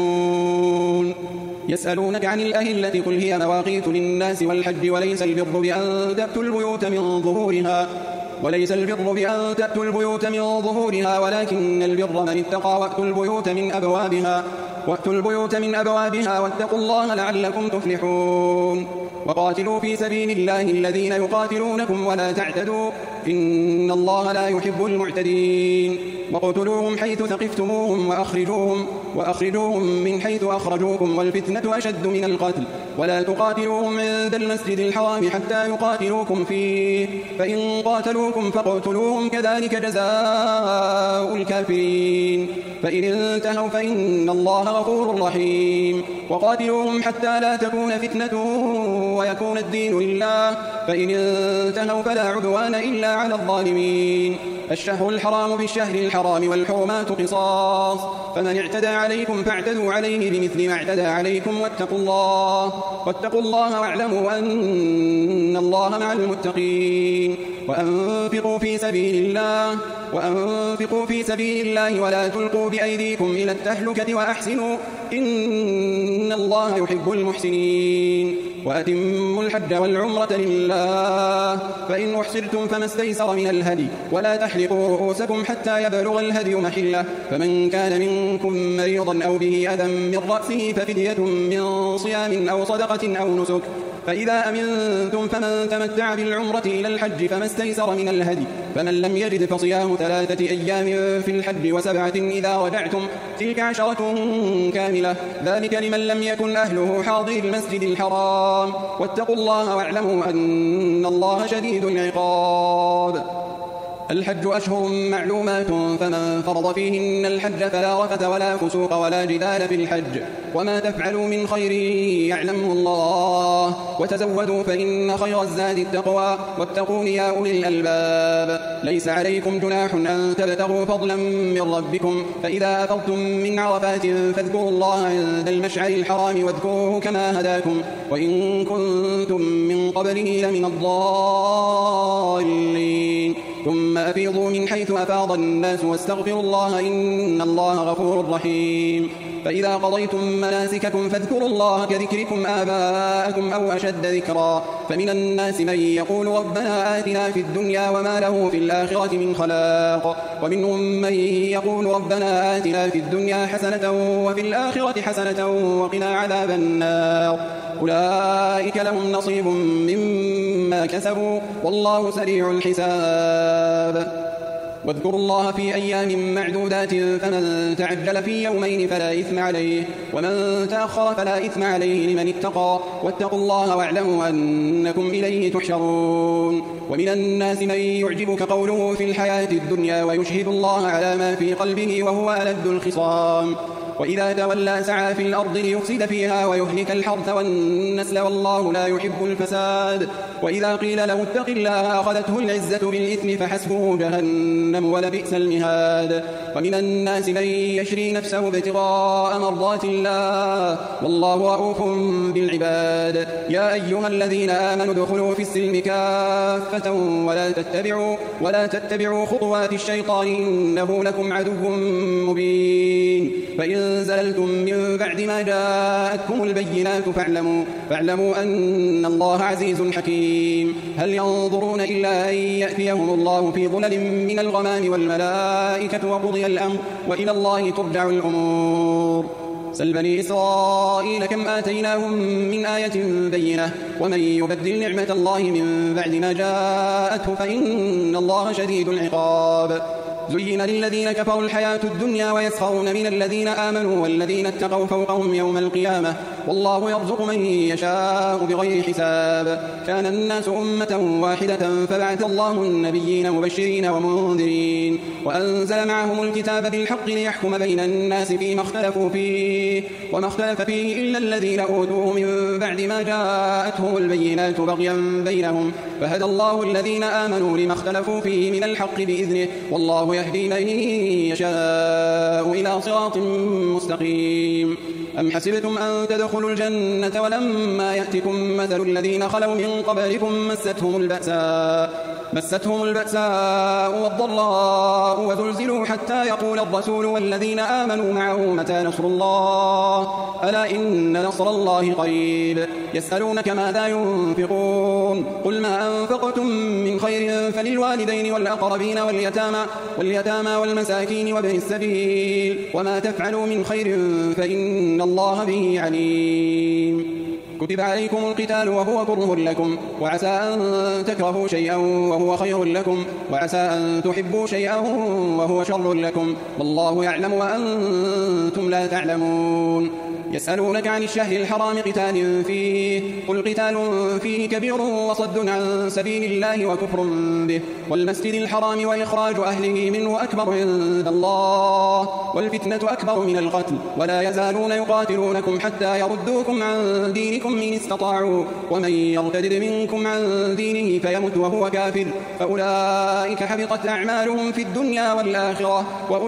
تعلمون يسألونك عن الأهلة قل هي مواقيت للناس والحج وليس البر بأن تأتوا البيوت من ظهورها وليس البر بأن تأتوا البيوت من ظهورها ولكن البر من اتقى وأتوا البيوت من أبوابها وأتوا البيوت من أبوابها واتقوا الله لعلكم تفلحون وقاتلوا في سبيل الله الذين يقاتلونكم ولا تعتدوا إن الله لا يحب المعتدين وقتلوهم حيث ثقفتموهم وأخرجوهم, وأخرجوهم من حيث أخرجوكم والفتنة أشد من القتل ولا تقاتلوهم عند المسجد الحرام حتى يقاتلوكم فيه فإن قاتلوكم فاقتلوهم كذلك جزاء الكافرين فإن انتهوا فإن الله غفور رحيم وقاتلوهم حتى لا تكون فتنة ويكون الدين لله فإن انتهوا فلا عدوان إلا على الظالمين الشهر الحرام بالشهر الحرام والحرمات قصاص فمن اعتدى عليكم فاعتدوا عليه بمثل ما اعتدى عليكم واتقوا الله واتقوا الله واعلموا أن الله مع المتقين وأنفقوا في سبيل الله وأنفقوا في سبيل الله ولا تلقوا بأيديكم إلى التهلكة وأحسنوا إن الله يحب المحسنين وأتموا الحج والعمرة لله فإن أحصرتم فما استيسر من الهدي ولا تحلقوا رؤوسكم حتى يبلغ الهدي محله فمن كان منكم مريضا أو به أذى من رأسه ففدية من صيام أو صدقة أو نسك فإذا أمنتم فمن تمتع بالعمرة إلى الحج فما استيسر من الهدي فمن لم يجد فصيام ثلاثة أيام في الحج وسبعة إذا رجعتم تلك عشرة كاملة ذلك لمن لم يكن أهله حاضر المسجد الحرام واتقوا الله واعلموا أن الله شديد العقاب الحج أشهر معلومات فمن فرض فيهن الحج فلا رفث ولا فسوق ولا جدال في الحج وما تفعلوا من خير يعلمه الله وتزودوا فإن خير الزاد التقوى واتقون يا أولي الألباب ليس عليكم جناح أن تبتغوا فضلا من ربكم فإذا أفضتم من عرفات فاذكروا الله عند المشعر الحرام واذكروه كما هداكم وإن كنتم من قبله لمن الضالين ثم أفيضوا من حيث أفاض الناس واستغفروا الله إن الله غفور رحيم فإذا قضيتم مناسككم فاذكروا الله كذكركم آباءكم أو أشد ذكرا فمن الناس من يقول ربنا آتنا في الدنيا وما له في الآخرة من خلاق ومنهم من يقول ربنا آتنا في الدنيا حسنة وفي الآخرة حسنة وقنا عذاب النار أولئك لهم نصيب مما كسبوا والله سريع الحساب واذكروا الله في أيام معدودات فمن تعجل في يومين فلا إثم عليه ومن تأخر فلا إثم عليه لمن اتقى واتقوا الله واعلموا أنكم إليه تحشرون ومن الناس من يعجبك قوله في الحياة الدنيا ويشهد الله على ما في قلبه وهو ألد الخصام وإذا تولى سعى في الأرض ليفسد فيها ويهلك الحرث والنسل والله لا يحب الفساد. وإذا قيل له اتق الله أخذته العزة بالإثم فحسبه جهنم ولبئس المهاد. ومن الناس من يشري نفسه ابتغاء مرضات الله والله رؤوف بالعباد. يا أيها الذين آمنوا ادخلوا في السلم كافة ولا تتبعوا, ولا تتبعوا خطوات الشيطان إنه لكم عدو مبين. فإن زللتم من بعد ما جاءتكم البينات فاعلموا, فاعلموا أن الله عزيز حكيم. هل ينظرون إلا أن يأتيهم الله في ظلل من الغمام والملائكة وقضي الأمر وإلى الله ترجع الأمور. سل بني إسرائيل كم آتيناهم من آية بينة ومن يبدل نعمة الله من بعد ما جاءته فإن الله شديد العقاب. زين للذين كفروا الحياة الدنيا ويسخرون من الذين آمنوا والذين اتقوا فوقهم يوم القيامة والله يرزق من يشاء بغير حساب. كان الناس أمة واحدة فبعث الله النبيين مبشرين ومنذرين وأنزل معهم الكتاب بالحق ليحكم بين الناس فيما اختلفوا فيه وما اختلف فيه إلا الذين أوتوه من بعد ما جاءتهم البينات بغيا بينهم فهدى الله الذين آمنوا لما اختلفوا فيه من الحق بإذنه والله يهدي من يشاء إلى صراط مستقيم. أم حسبتم أن تدخلوا الجنة ولما يأتكم مثل الذين خلوا من قبلكم مستهم البأساء مستهم البأساء والضراء وزلزلوا حتى يقول الرسول والذين آمنوا معه متى نصر الله ألا إن نصر الله قريب. يسألونك ماذا ينفقون قل ما أنفقتم من خير فللوالدين والأقربين واليتامى, واليتامى والمساكين وابن السبيل وما تفعلوا من خير فإن الله به عليم. كتب عليكم القتال وهو كره لكم وعسى أن تكرهوا شيئا وهو خير لكم وعسى أن تحبوا شيئا وهو شر لكم والله يعلم وأنتم لا تعلمون. يسألونك عن الشهر الحرام قتال فيه قل قتال فيه كبير وصد عن سبيل الله وكفر به والمسجد الحرام وإخراج أهله منه أكبر عند الله والفتنة أكبر من القتل ولا يزالون يقاتلونكم حتى يردوكم عن دينكم إن استطاعوا ومن يرتد منكم عن دينه فيمت وهو كافر فأولئك حبطت أعمالهم في الدنيا والآخرة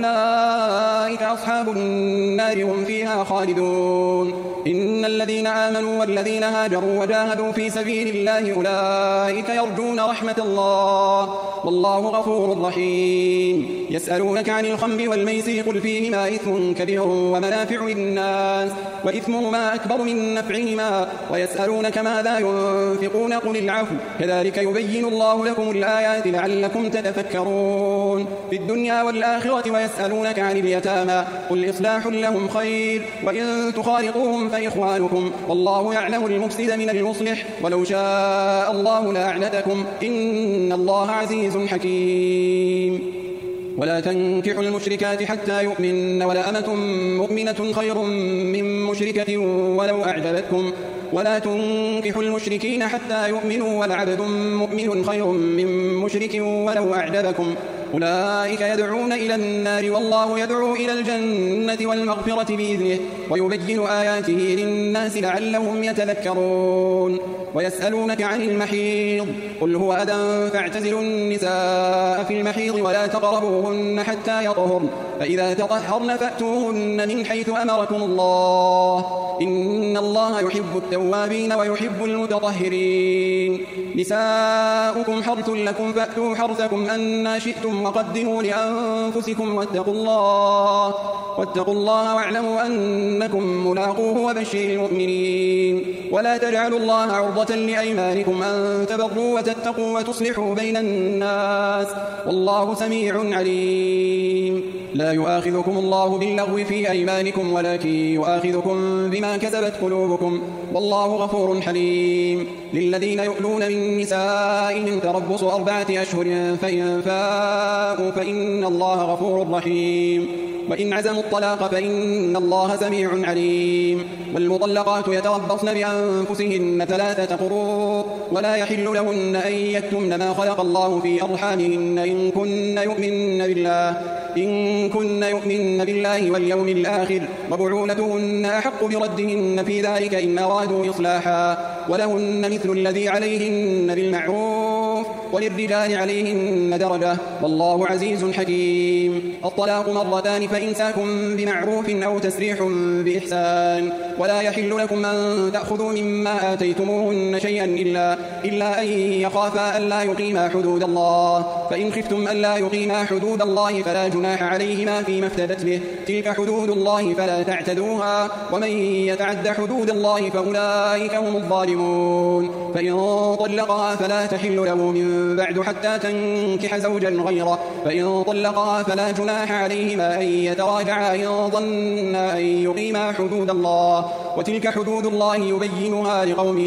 وأولئك أصحاب النار هم فيها خالدون. إن الذين آمنوا والذين هاجروا وجاهدوا في سبيل الله أولئك يرجون رحمة الله والله غفور رحيم. يسألونك عن الخمر والميسر قل فيهما إثم كبير ومنافع للناس وإثمهما أكبر من نفعهما ويسألونك ماذا ينفقون قل العفو كذلك يبين الله لكم الآيات لعلكم تتفكرون في الدنيا والآخرة. ويسألونك عن اليتامى قل إصلاح لهم خير وإن تخالطوهم فإخوانكم والله يعلم المفسد من المصلح ولو شاء الله لأعنتكم إن الله عزيز حكيم. ولا تنكحوا المشركات حتى يؤمن ولأمة مؤمنة خير من مشركة ولو أعجبتكم ولا تنكحوا المشركين حتى يؤمنوا ولعبد مؤمن خير من مشرك ولو أعجبكم أولئك يدعون إلى النار والله يدعو إلى الجنة والمغفرة بإذنه ويبين آياته للناس لعلهم يتذكرون. ويسألونك عن المحيض قل هو أذى فاعتزلوا النساء في المحيض ولا تقربوهن حتى يطهرن فإذا تطهرن فأتوهن من حيث أمركم الله إن الله يحب التوابين ويحب المتطهرين. نساؤكم حرث لكم فأتوا حرثكم أن شئتم وقدموا لأنفسكم واتقوا الله واتقوا الله واعلموا أنكم ملاقوه وبشر المؤمنين. ولا تجعلوا الله عرضة لأيمانكم أن تبروا وتتقوا وتصلحوا بين الناس والله سميع عليم. لا يؤاخذكم الله باللغو في أيمانكم ولكن يؤاخذكم بما كسبت قلوبكم والله غفور حليم. للذين يؤلون من نسائهم تربص أربعة أشهر فإن فاءوا فإن الله غفور رحيم. وإن عزموا الطلاق فإن الله سميع عليم. والمطلقات يتربصن بأنفسهن ثلاثة قروء ولا يحل لهن أن يكتمن ما خلق الله في أرحامهن إن كن يؤمن بالله إن كن يؤمن بالله واليوم الآخر وبعولتهن أحق بردهن في ذلك إن أرادوا إصلاحا ولهن مثل الذي عليهن بالمعروف وللرجال عليهن درجة والله عزيز حكيم. الطلاق مرتان فإمساكم بمعروف أو تسريح بإحسان ولا يحل لكم أن تأخذوا مما آتيتموهن شيئا إلا, إلا أن يخافا ألا يقيما حدود الله فإن خفتم ألا يقيما حدود الله فلا جناح عليهما فيما افتدت به تلك حدود الله فلا تعتدوها ومن يتعد حدود الله فأولئك هم الظالمون. فإن طلقها فلا تحل له من بعد حتى تنكح زوجا غيره فإن طلقها فلا جناح عليهما أن يتراجعا إن ظنا أن يقيما حدود الله وتلك حدود الله يبينها لقوم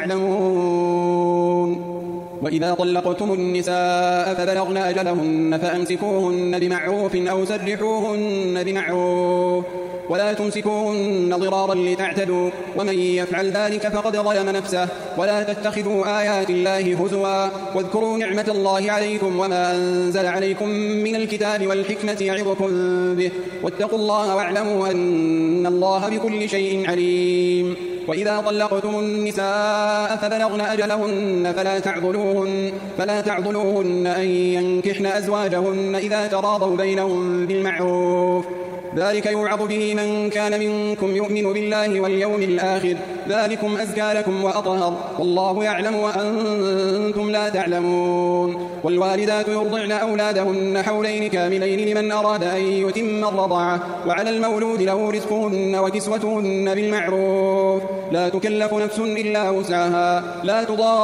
يعلمون. وإذا طلقتم النساء فبلغن أجلهن فأمسكوهن بمعروف أو سرحوهن بمعروف ولا تمسكوهن ضرارا لتعتدوا ومن يفعل ذلك فقد ظلم نفسه ولا تتخذوا آيات الله هزوا واذكروا نعمة الله عليكم وما أنزل عليكم من الكتاب والحكمة يعظكم به واتقوا الله واعلموا أن الله بكل شيء عليم. وإذا طلقتم النساء فبلغن أجلهن فلا تعضلوهن, فلا تعضلوهن أن ينكحن أزواجهن إذا تراضوا بينهم بالمعروف ذلك يوعظ به من كان منكم يؤمن بالله واليوم الآخر ذلكم أزكى لكم وأطهر والله يعلم وأنتم لا تعلمون. والوالدات يرضعن أولادهن حولين كاملين لمن أراد أن يتم الرضاعة وعلى المولود له رزقهن وكسوتهن بالمعروف لا تكلف نفس إلا وسعها لا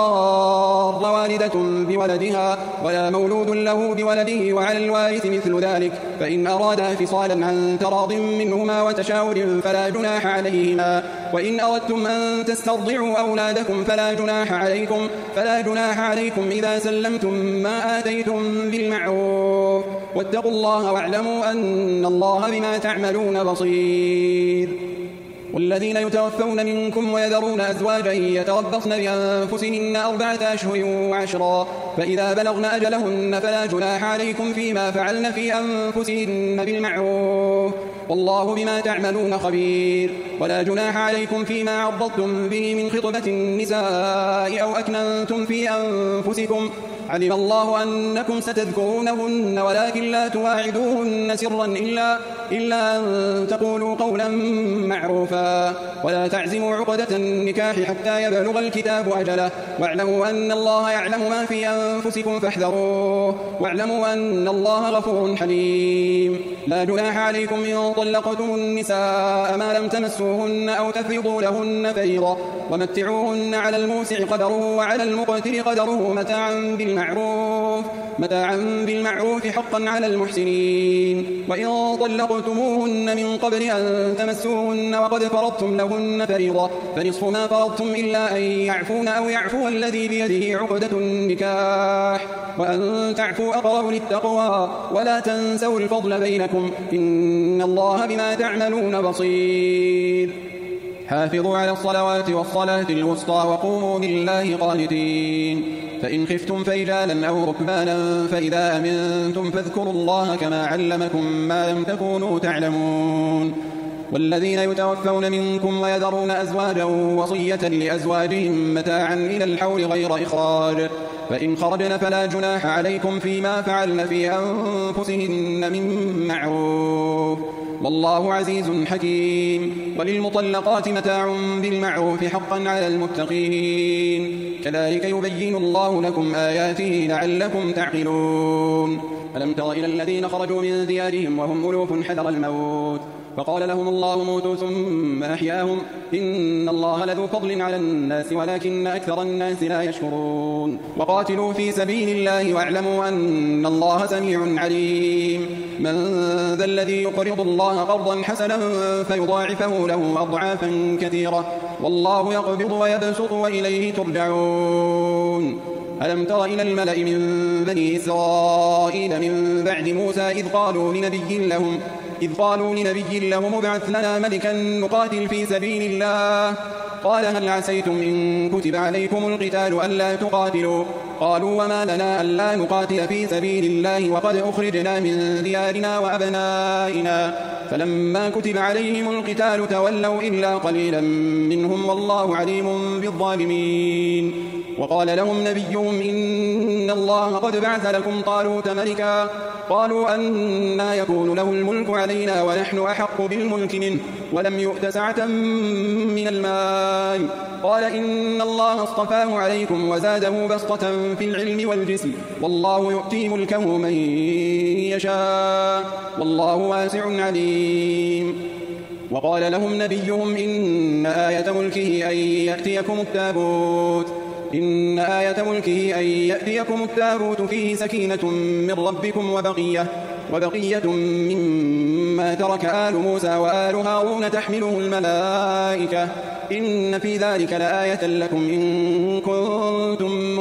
تضار والدة بولدها ولا مولود له بولده وعلى الوارث مثل ذلك فإن أرادا فصالا عن تراض منهما وتشاور فلا جناح عليهما وإن أردتم أن تسترضعوا أولادكم فلا جناح عليكم, فلا جناح عليكم إذا سلمتم ما آتيتم بالمعروف واتقوا الله واعلموا أن الله بما تعملون بصير. والذين يتوفون منكم ويذرون أزواجا يتربصن بأنفسهن أربعة أشهر وعشرا فإذا بلغن أجلهن فلا جناح عليكم فيما فعلن في أنفسهن بالمعروف والله بما تعملون خبير. ولا جناح عليكم فيما عرضتم به من خطبة النساء أو أكننتم في أنفسكم علم الله أنكم ستذكرونهن ولكن لا تواعدوهن سرا إلا, إلا أن تقولوا قولا معروفا ولا تعزموا عقدة النكاح حتى يبلغ الكتاب أجله واعلموا أن الله يعلم ما في أنفسكم فاحذروه واعلموا أن الله غفور حليم. لا جناح عليكم إن طلقتم النساء ما لم تمسوهن أو تفرضوا لهن فريضة ومتعوهن على الموسع قدره وعلى المقتر قدره متاعا بالمعروف, متاعا بالمعروف حقا على المحسنين. وإن طلقتموهن من قبل أن تمسوهن وقد فرضتم لهن فريضة فنصف ما فرضتم إلا أن يعفون أو يعفو الذي بيده عقدة النكاح وأن تعفوا أقرب للتقوى ولا تنسوا الفضل بينكم إن الله بما تعملون بصير. حافظوا على الصلوات والصلاة الوسطى وقوموا لله قانتين. فإن خفتم فرجالا أو ركبانا فإذا أمنتم فاذكروا الله كما علمكم ما لم تكونوا تعلمون. والذين يتوفون منكم ويذرون أزواجا وصية لأزواجهم متاعا إلى الحول غير إخراج فإن خرجن فلا جناح عليكم فيما فعلن في أنفسهن من معروف والله عزيز حكيم. وللمطلقات متاع بالمعروف حقا على المتقين كذلك يبين الله لكم آياته لعلكم تعقلون. ألم تر إلى الذين خرجوا من ديارهم وهم ألوف حذر الموت فقال لهم الله موتوا ثم أحياهم إن الله لذو فضل على الناس ولكن أكثر الناس لا يشكرون. وقاتلوا في سبيل الله واعلموا أن الله سميع عليم. من ذا الذي يقرض الله قرضا حسنا فيضاعفه له أضعافا كثيرة والله يقبض ويبسط وإليه ترجعون. ألم تر إلى الملأ من بني إسرائيل من بعد موسى إذ قالوا لنبي لهم إذ قالوا لنبي لهم ابعث لنا ملكا نقاتل في سبيل الله قال هل عسيتم إن كتب عليكم القتال ألا تقاتلوا؟ قالوا وما لنا ألا نقاتل في سبيل الله وقد أخرجنا من ديارنا وأبنائنا. فلما كتب عليهم القتال تولوا إلا قليلا منهم والله عليم بالظالمين. وقال لهم نبيهم إن الله قد بعث لكم طالوت ملكا. قالوا أنى يكون له الملك علينا ونحن أحق بالملك منه ولم يؤت سعة من المال. قال إن الله اصطفاه عليكم وزاده بسطة في العلم والجسم والله يؤتي ملكه من يشاء والله واسع عليم. وقال لهم نبيهم إن آية ملكه أن يأتيكم التابوت إن آية ملكه أن يأتيكم التابوت فيه سكينة من ربكم وبقية وبقية مما ترك آل موسى وآل هارون تحمله الملائكة إن في ذلك لآية لكم إن كنتم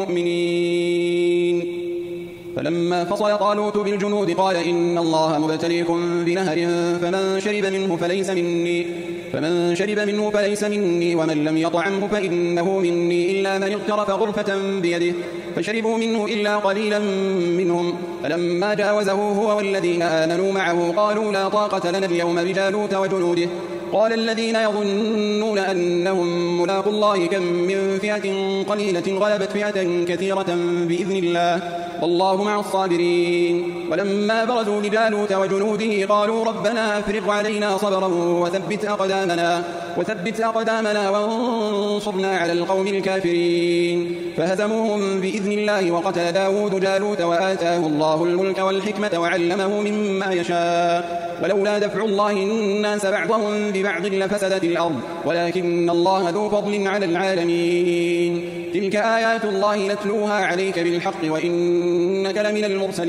مؤمنين. فلما فصل طالوت بالجنود قال إن الله مبتليكم بنهر فمن شرب منه فليس مني فمن شرب منه فليس مني ومن لم يطعمه فإنه مني إلا من اغترف غرفة بيده فشربوا منه إلا قليلا منهم. فلما جاوزه هو والذين آمنوا معه قالوا لا طاقة لنا اليوم بجالوت وجنوده. قال الذين يظنون أنهم ملاقوا الله كم من فئة قليلة غلبت فئة كثيرة بإذن الله والله مع الصابرين. ولما برزوا لجالوت وجنوده قالوا ربنا أفرغ علينا صبرا وثبت أقدامنا, وثبت أقدامنا وانصرنا على القوم الكافرين. فهزموهم بإذن الله وقتل داود جالوت وآتاه الله الملك والحكمة وعلمه مما يشاء ولولا دفع الله الناس بعضهم ببعض لفسدت الأرض ولكن الله ذو فضل على العالمين. تلك آيات الله نتلوها عليك بالحق وإنك لمن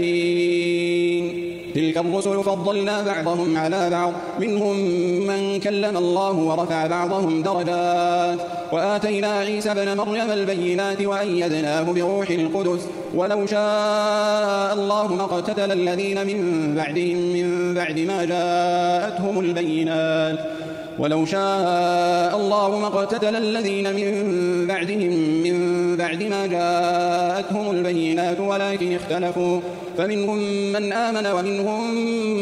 المرسلين. تلك الرسل فضلنا بعضهم على بعض منهم من كلم الله ورفع بعضهم درجات وآتينا عيسى بن مريم البينات وأيدناه بروح القدس ولو شاء الله ما اقتتل الذين من بعدهم من بعد ما جاءتهم البينات ولو شاء الله ما اقتتل الذين من بعدهم من بعد ما جاءتهم البينات ولكن اختلفوا فمنهم من آمن ومنهم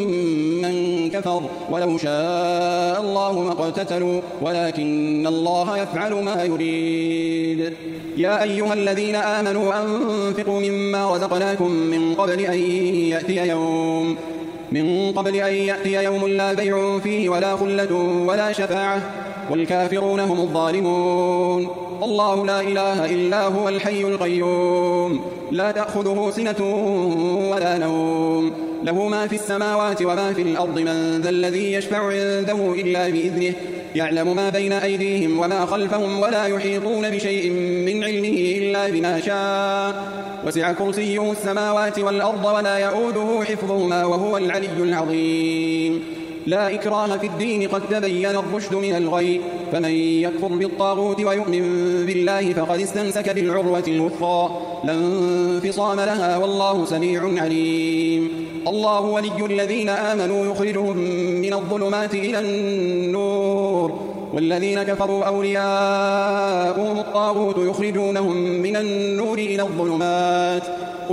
من كفر ولو شاء الله ما اقتتلوا ولكن الله يفعل ما يريد. يا أيها الذين آمنوا أنفقوا مما رزقناكم من قبل أن يأتي يوم من قبل أن يأتي يوم لا بيع فيه ولا خلة ولا شفاعة والكافرون هم الظالمون. الله لا إله إلا هو الحي القيوم لا تأخذه سنة ولا نوم له ما في السماوات وما في الأرض من ذا الذي يشفع عنده إلا بإذنه يعلم ما بين أيديهم وما خلفهم ولا يحيطون بشيء من علمه إلا بما شاء وسع كرسيه السماوات والأرض ولا يؤوده حفظهما وهو العلي العظيم. لا إكراه في الدين قد تبين الرشد من الغي فمن يكفر بالطاغوت ويؤمن بالله فقد استمسك بالعروة الوثقى لا انفصام لها والله سميع عليم. الله ولي الذين آمنوا يخرجهم من الظلمات إلى النور والذين كفروا أولياؤهم الطاغوت يخرجونهم من النور إلى الظلمات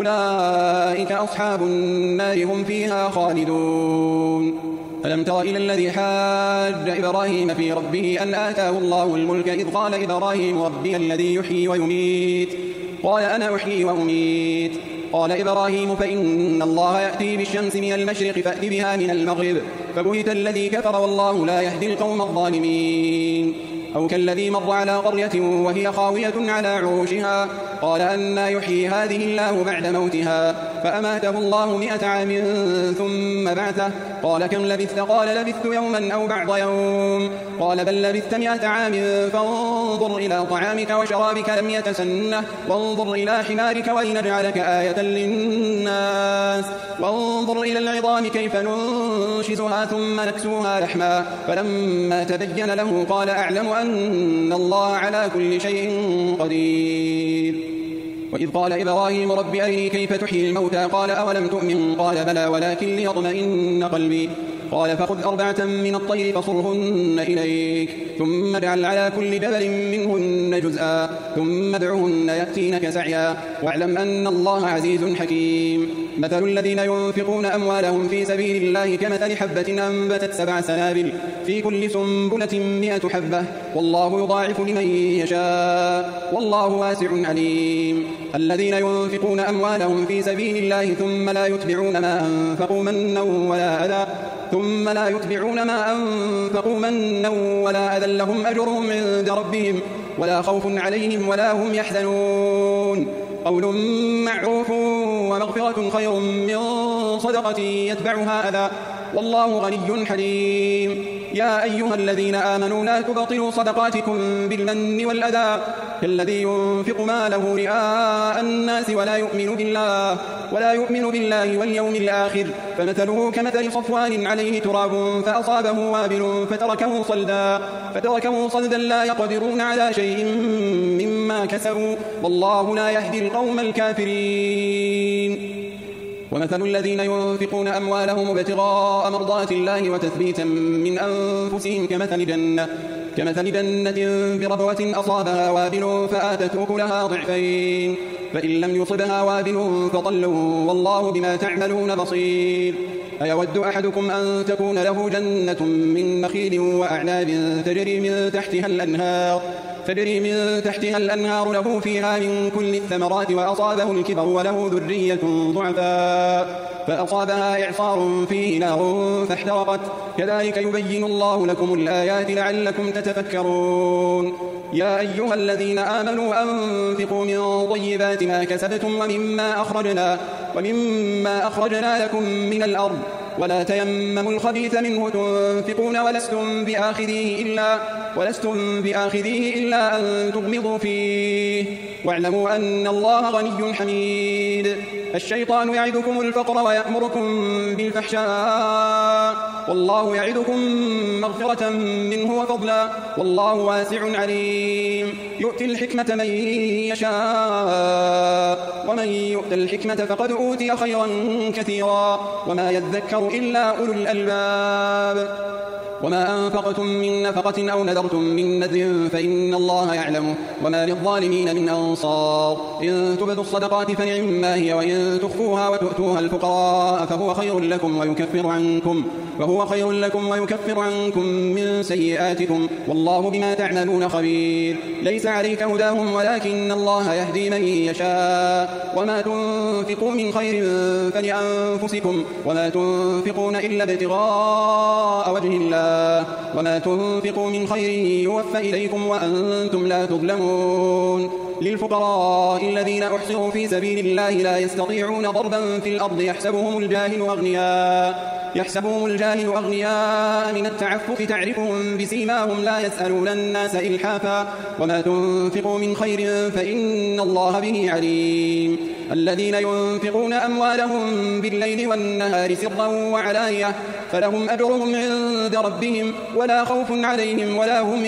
أولئك أصحاب النار هم فيها خالدون. ألم تر إلى الذي حاج إبراهيم في ربه أن آتاه الله الملك إذ قال إبراهيم ربي الذي يحيي ويميت قال أنا أحيي وأميت قال إبراهيم فإن الله يأتي بالشمس من المشرق فأت بها من المغرب فبهت الذي كفر والله لا يهدي القوم الظالمين. أو كالذي مر على قرية وهي خاوية على عروشها قال أنى يحيي هذه الله بعد موتها فأماته الله مئة عام ثم بعثه قال كم لبثت قال لبثت يوما أو بعض يوم قال بل لبثت مئة عام فانظر إلى طعامك وشرابك لم يتسنه وانظر إلى حمارك ولنجعلك آية للناس وانظر إلى العظام كيف ننشزها ثم نكسوها لحما فلما تبين له قال أعلم أن الله على كل شيء قدير. وإذ قال إبراهيم رب أرني كيف تحيي الموتى قال أولم تؤمن قال بلى ولكن ليطمئن قلبي قال فخذ أربعة من الطير فصرهن إليك ثم اجعل على كل جبل منهن جزءا ثم ادعهن يأتينك سعيا واعلم أن الله عزيز حكيم. مثل الذين ينفقون أموالهم في سبيل الله كمثل حبة أنبتت سبع سنابل في كل سنبلة مئة حبة والله يضاعف لمن يشاء والله واسع عليم. الذين ينفقون أموالهم في سبيل الله ثم لا يتبعون ما أنفقوا منا ولا أذى ثم لا يتبعون ما أنفقوا منا ولا أذى لهم أجرهم عند ربهم ولا خوف عليهم ولا هم يحزنون. قول معروف ومغفرة خير من صدقة يتبعها أذى والله غني حليم. يا أيها الذين آمنوا لا تبطلوا صدقاتكم بالمن والأذى كالذي ينفق ماله رئاء الناس ولا يؤمن بالله ولا يؤمن بالله واليوم الآخر فمثله كمثل صفوان عليه تراب فأصابه وابل فتركه صلدا فتركه صلدا لا يقدرون على شيء مما كسبوا والله لا يهدي القوم الكافرين. ومثل الذين ينفقون أموالهم ابتغاء مرضات الله وتثبيتا من أنفسهم كمثل جنة كمثل جنة بربوة أصابها وابل فآتت أكلها ضعفين فإن لم يصبها وابل فطل والله بما تعملون بصير. أيود أحدكم أن تكون له جنة من نخيل وأعناب تجري من تحتها الأنهار تجري من تحتها الأنهار له فيها من كل الثمرات وأصابه الكبر وله ذرية ضعفاء فأصابها إعصار فيه نار فاحترقت كذلك يبين الله لكم الآيات لعلكم تتفكرون. يا أيها الذين آمنوا أنفقوا من طيبات ما كسبتم ومما أخرجنا, ومما أخرجنا لكم من الأرض ولا تيمموا الخبيث منه تنفقون ولستم بآخذيه إلا, ولستم بآخذيه إلا أن تغمضوا فيه واعلموا أن الله غني حميد. الشيطان يعدكم الفقر ويأمركم بالفحشاء والله يعدكم مغفرة منه وفضلا والله واسع عليم. يؤتي الحكمة من يشاء ومن يؤت الحكمة فقد أوتي خيرا كثيرا وما يذكر إلا أولو الألباب. وما أنفقتم من نفقة أو نذرتم من نذر فإن الله يعلمه وما للظالمين من أنصار. إن تبدوا الصدقات فنعما هي وإن تخفوها وتؤتوها الفقراء فهو خير لكم ويكفر عنكم وهو خير لكم ويكفر عنكم من سيئاتكم والله بما تعملون خبير. ليس عليك هداهم ولكن الله يهدي من يشاء وما تنفقوا من خير فلأنفسكم وما تنفقون إلا ابتغاء وجه الله وما تنفقوا من خير يوفى إليكم وأنتم لا تظلمون. للفقراء الذين أحصروا في سبيل الله لا يستطيعون ضربا في الأرض يحسبهم الجاهل أغنياء يحسبهم الجاهل أغنياء من التعفف تعرفهم بسيماهم لا يسألون الناس إلحافا وما تنفقوا من خير فإن الله به عليم. الذين ينفقون أموالهم بالليل والنهار سرا وعلانية فلهم أجرهم عند ربهم ولا خوف عليهم ولا هم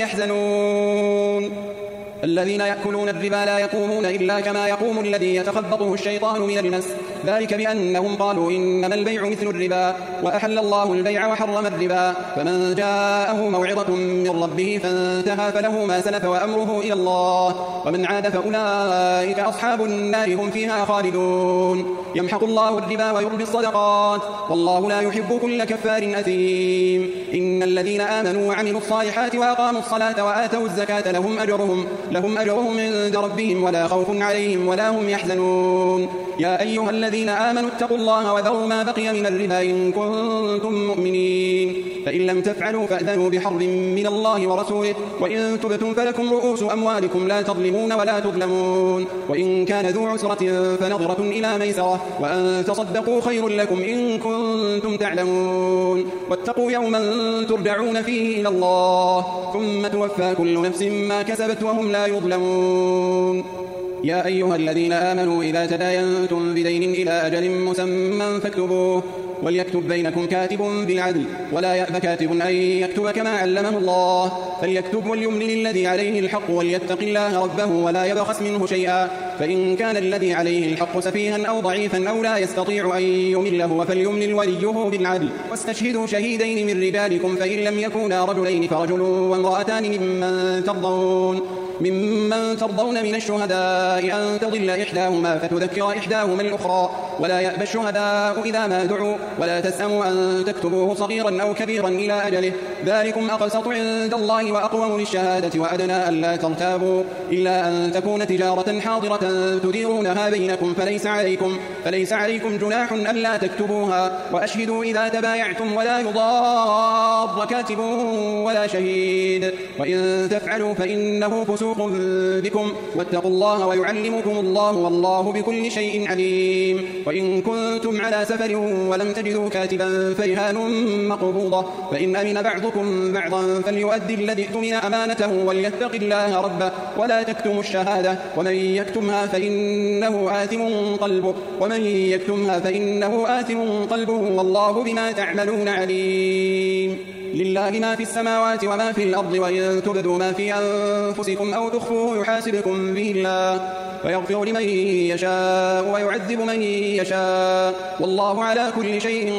يحزنون. الذين يأكلون الربا لا يقومون إلا كما يقوم الذي يتخبطه الشيطان من المس ذلك بأنهم قالوا إنما البيع مثل الربا وأحل الله البيع وحرم الربا فمن جاءه موعظة من ربه فانتهى فله ما سلف وأمره إلى الله ومن عاد فأولئك أصحاب النار هم فيها خالدون. يمحق الله الربا ويربي الصدقات والله لا يحب كل كفار أثيم. إن الذين آمنوا وعملوا الصالحات وأقاموا الصلاة وآتوا الزكاة لهم أجرهم لهم أجرهم عند ربهم ولا خوف عليهم ولا هم يحزنون. يا أيها الذين آمنوا اتقوا الله وذروا ما بقي من الربا إن كنتم مؤمنين فإن لم تفعلوا فأذنوا بحرب من الله ورسوله وإن تبتم فلكم رؤوس أموالكم لا تظلمون ولا تظلمون وإن كان ذو عسرة فنظرة إلى ميسرة وأن تصدقوا خير لكم إن كنتم تعلمون. واتقوا يوما ترجعون فيه إلى الله ثم توفى كل نفس ما كسبت وهم لا يظلمون. يا أيها الذين آمنوا إذا تداينتم بدين إلى أجل مسمى فاكتبوه وليكتب بينكم كاتب بالعدل ولا يأب كاتب أن يكتب كما علمه الله فليكتب وليملل الذي عليه الحق وليتق الله ربه ولا يبخس منه شيئا فإن كان الذي عليه الحق سفيها أو ضعيفا أو لا يستطيع أن يمله فليملل وليه بالعدل واستشهدوا شهيدين من رجالكم فإن لم يكونا رجلين فرجل وامرأتان ممن ترضون ممن ترضون من الشهداء أن تضل إحداهما فتذكر إحداهما الأخرى ولا يأبى الشهداء إذا ما دعوا ولا تسأموا أن تكتبوه صغيرا أو كبيرا إلى أجله ذلكم أقسط عند الله وأقوم للشهادة وأدنى ألا ترتابوا إلا أن تكون تجارة حاضرة تديرونها بينكم فليس عليكم, فليس عليكم جناح ألا تكتبوها وأشهدوا إذا تبايعتم ولا يضار كاتب ولا شهيد وإن تفعلوا فإنه فسوق بكم واتقوا الله ويعلمكم الله والله بكل شيء عليم وإن كنتم على سفر ولم تجدوا كاتبا فرهان مقبوضة فإن أمن بعضكم بعضا فليؤدي الذي اؤتمن أمانته وليتق الله ربه ولا تكتموا الشهادة ومن يكتمها فإنه آثم قلبه ومن يكتمها فإنه آثم قلبه والله بما تعملون عليم لله ما في السماوات وما في الأرض وإن تبدوا ما في أنفسكم أو تخفوه يحاسبكم به الله فيغفر لمن يشاء ويعذب من يشاء والله على كل شيء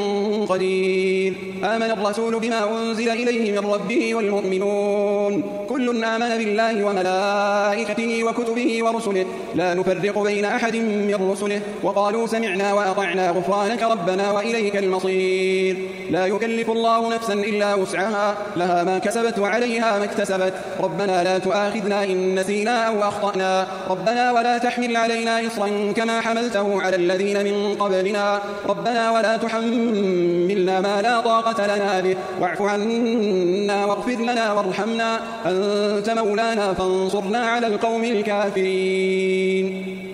قدير آمن الرسول بما أنزل إليه من ربه والمؤمنون كل آمن بالله وملائكته وكتبه ورسله لا نفرق بين أحد من رسله وقالوا سمعنا وأطعنا غفرانك ربنا وإليك المصير لا يكلف الله نفسا إلا وسعها لها ما كسبت وعليها ما اكتسبت ربنا لا تؤاخذنا إن نسينا أو أخطأنا ربنا ولا تحمل علينا إصرا كما حملته على الذين من قبلنا ربنا ولا تحملنا ما لا طاقة لنا به واعف عنا واغفر لنا وارحمنا أنت مولانا فانصرنا على القوم الكافرين.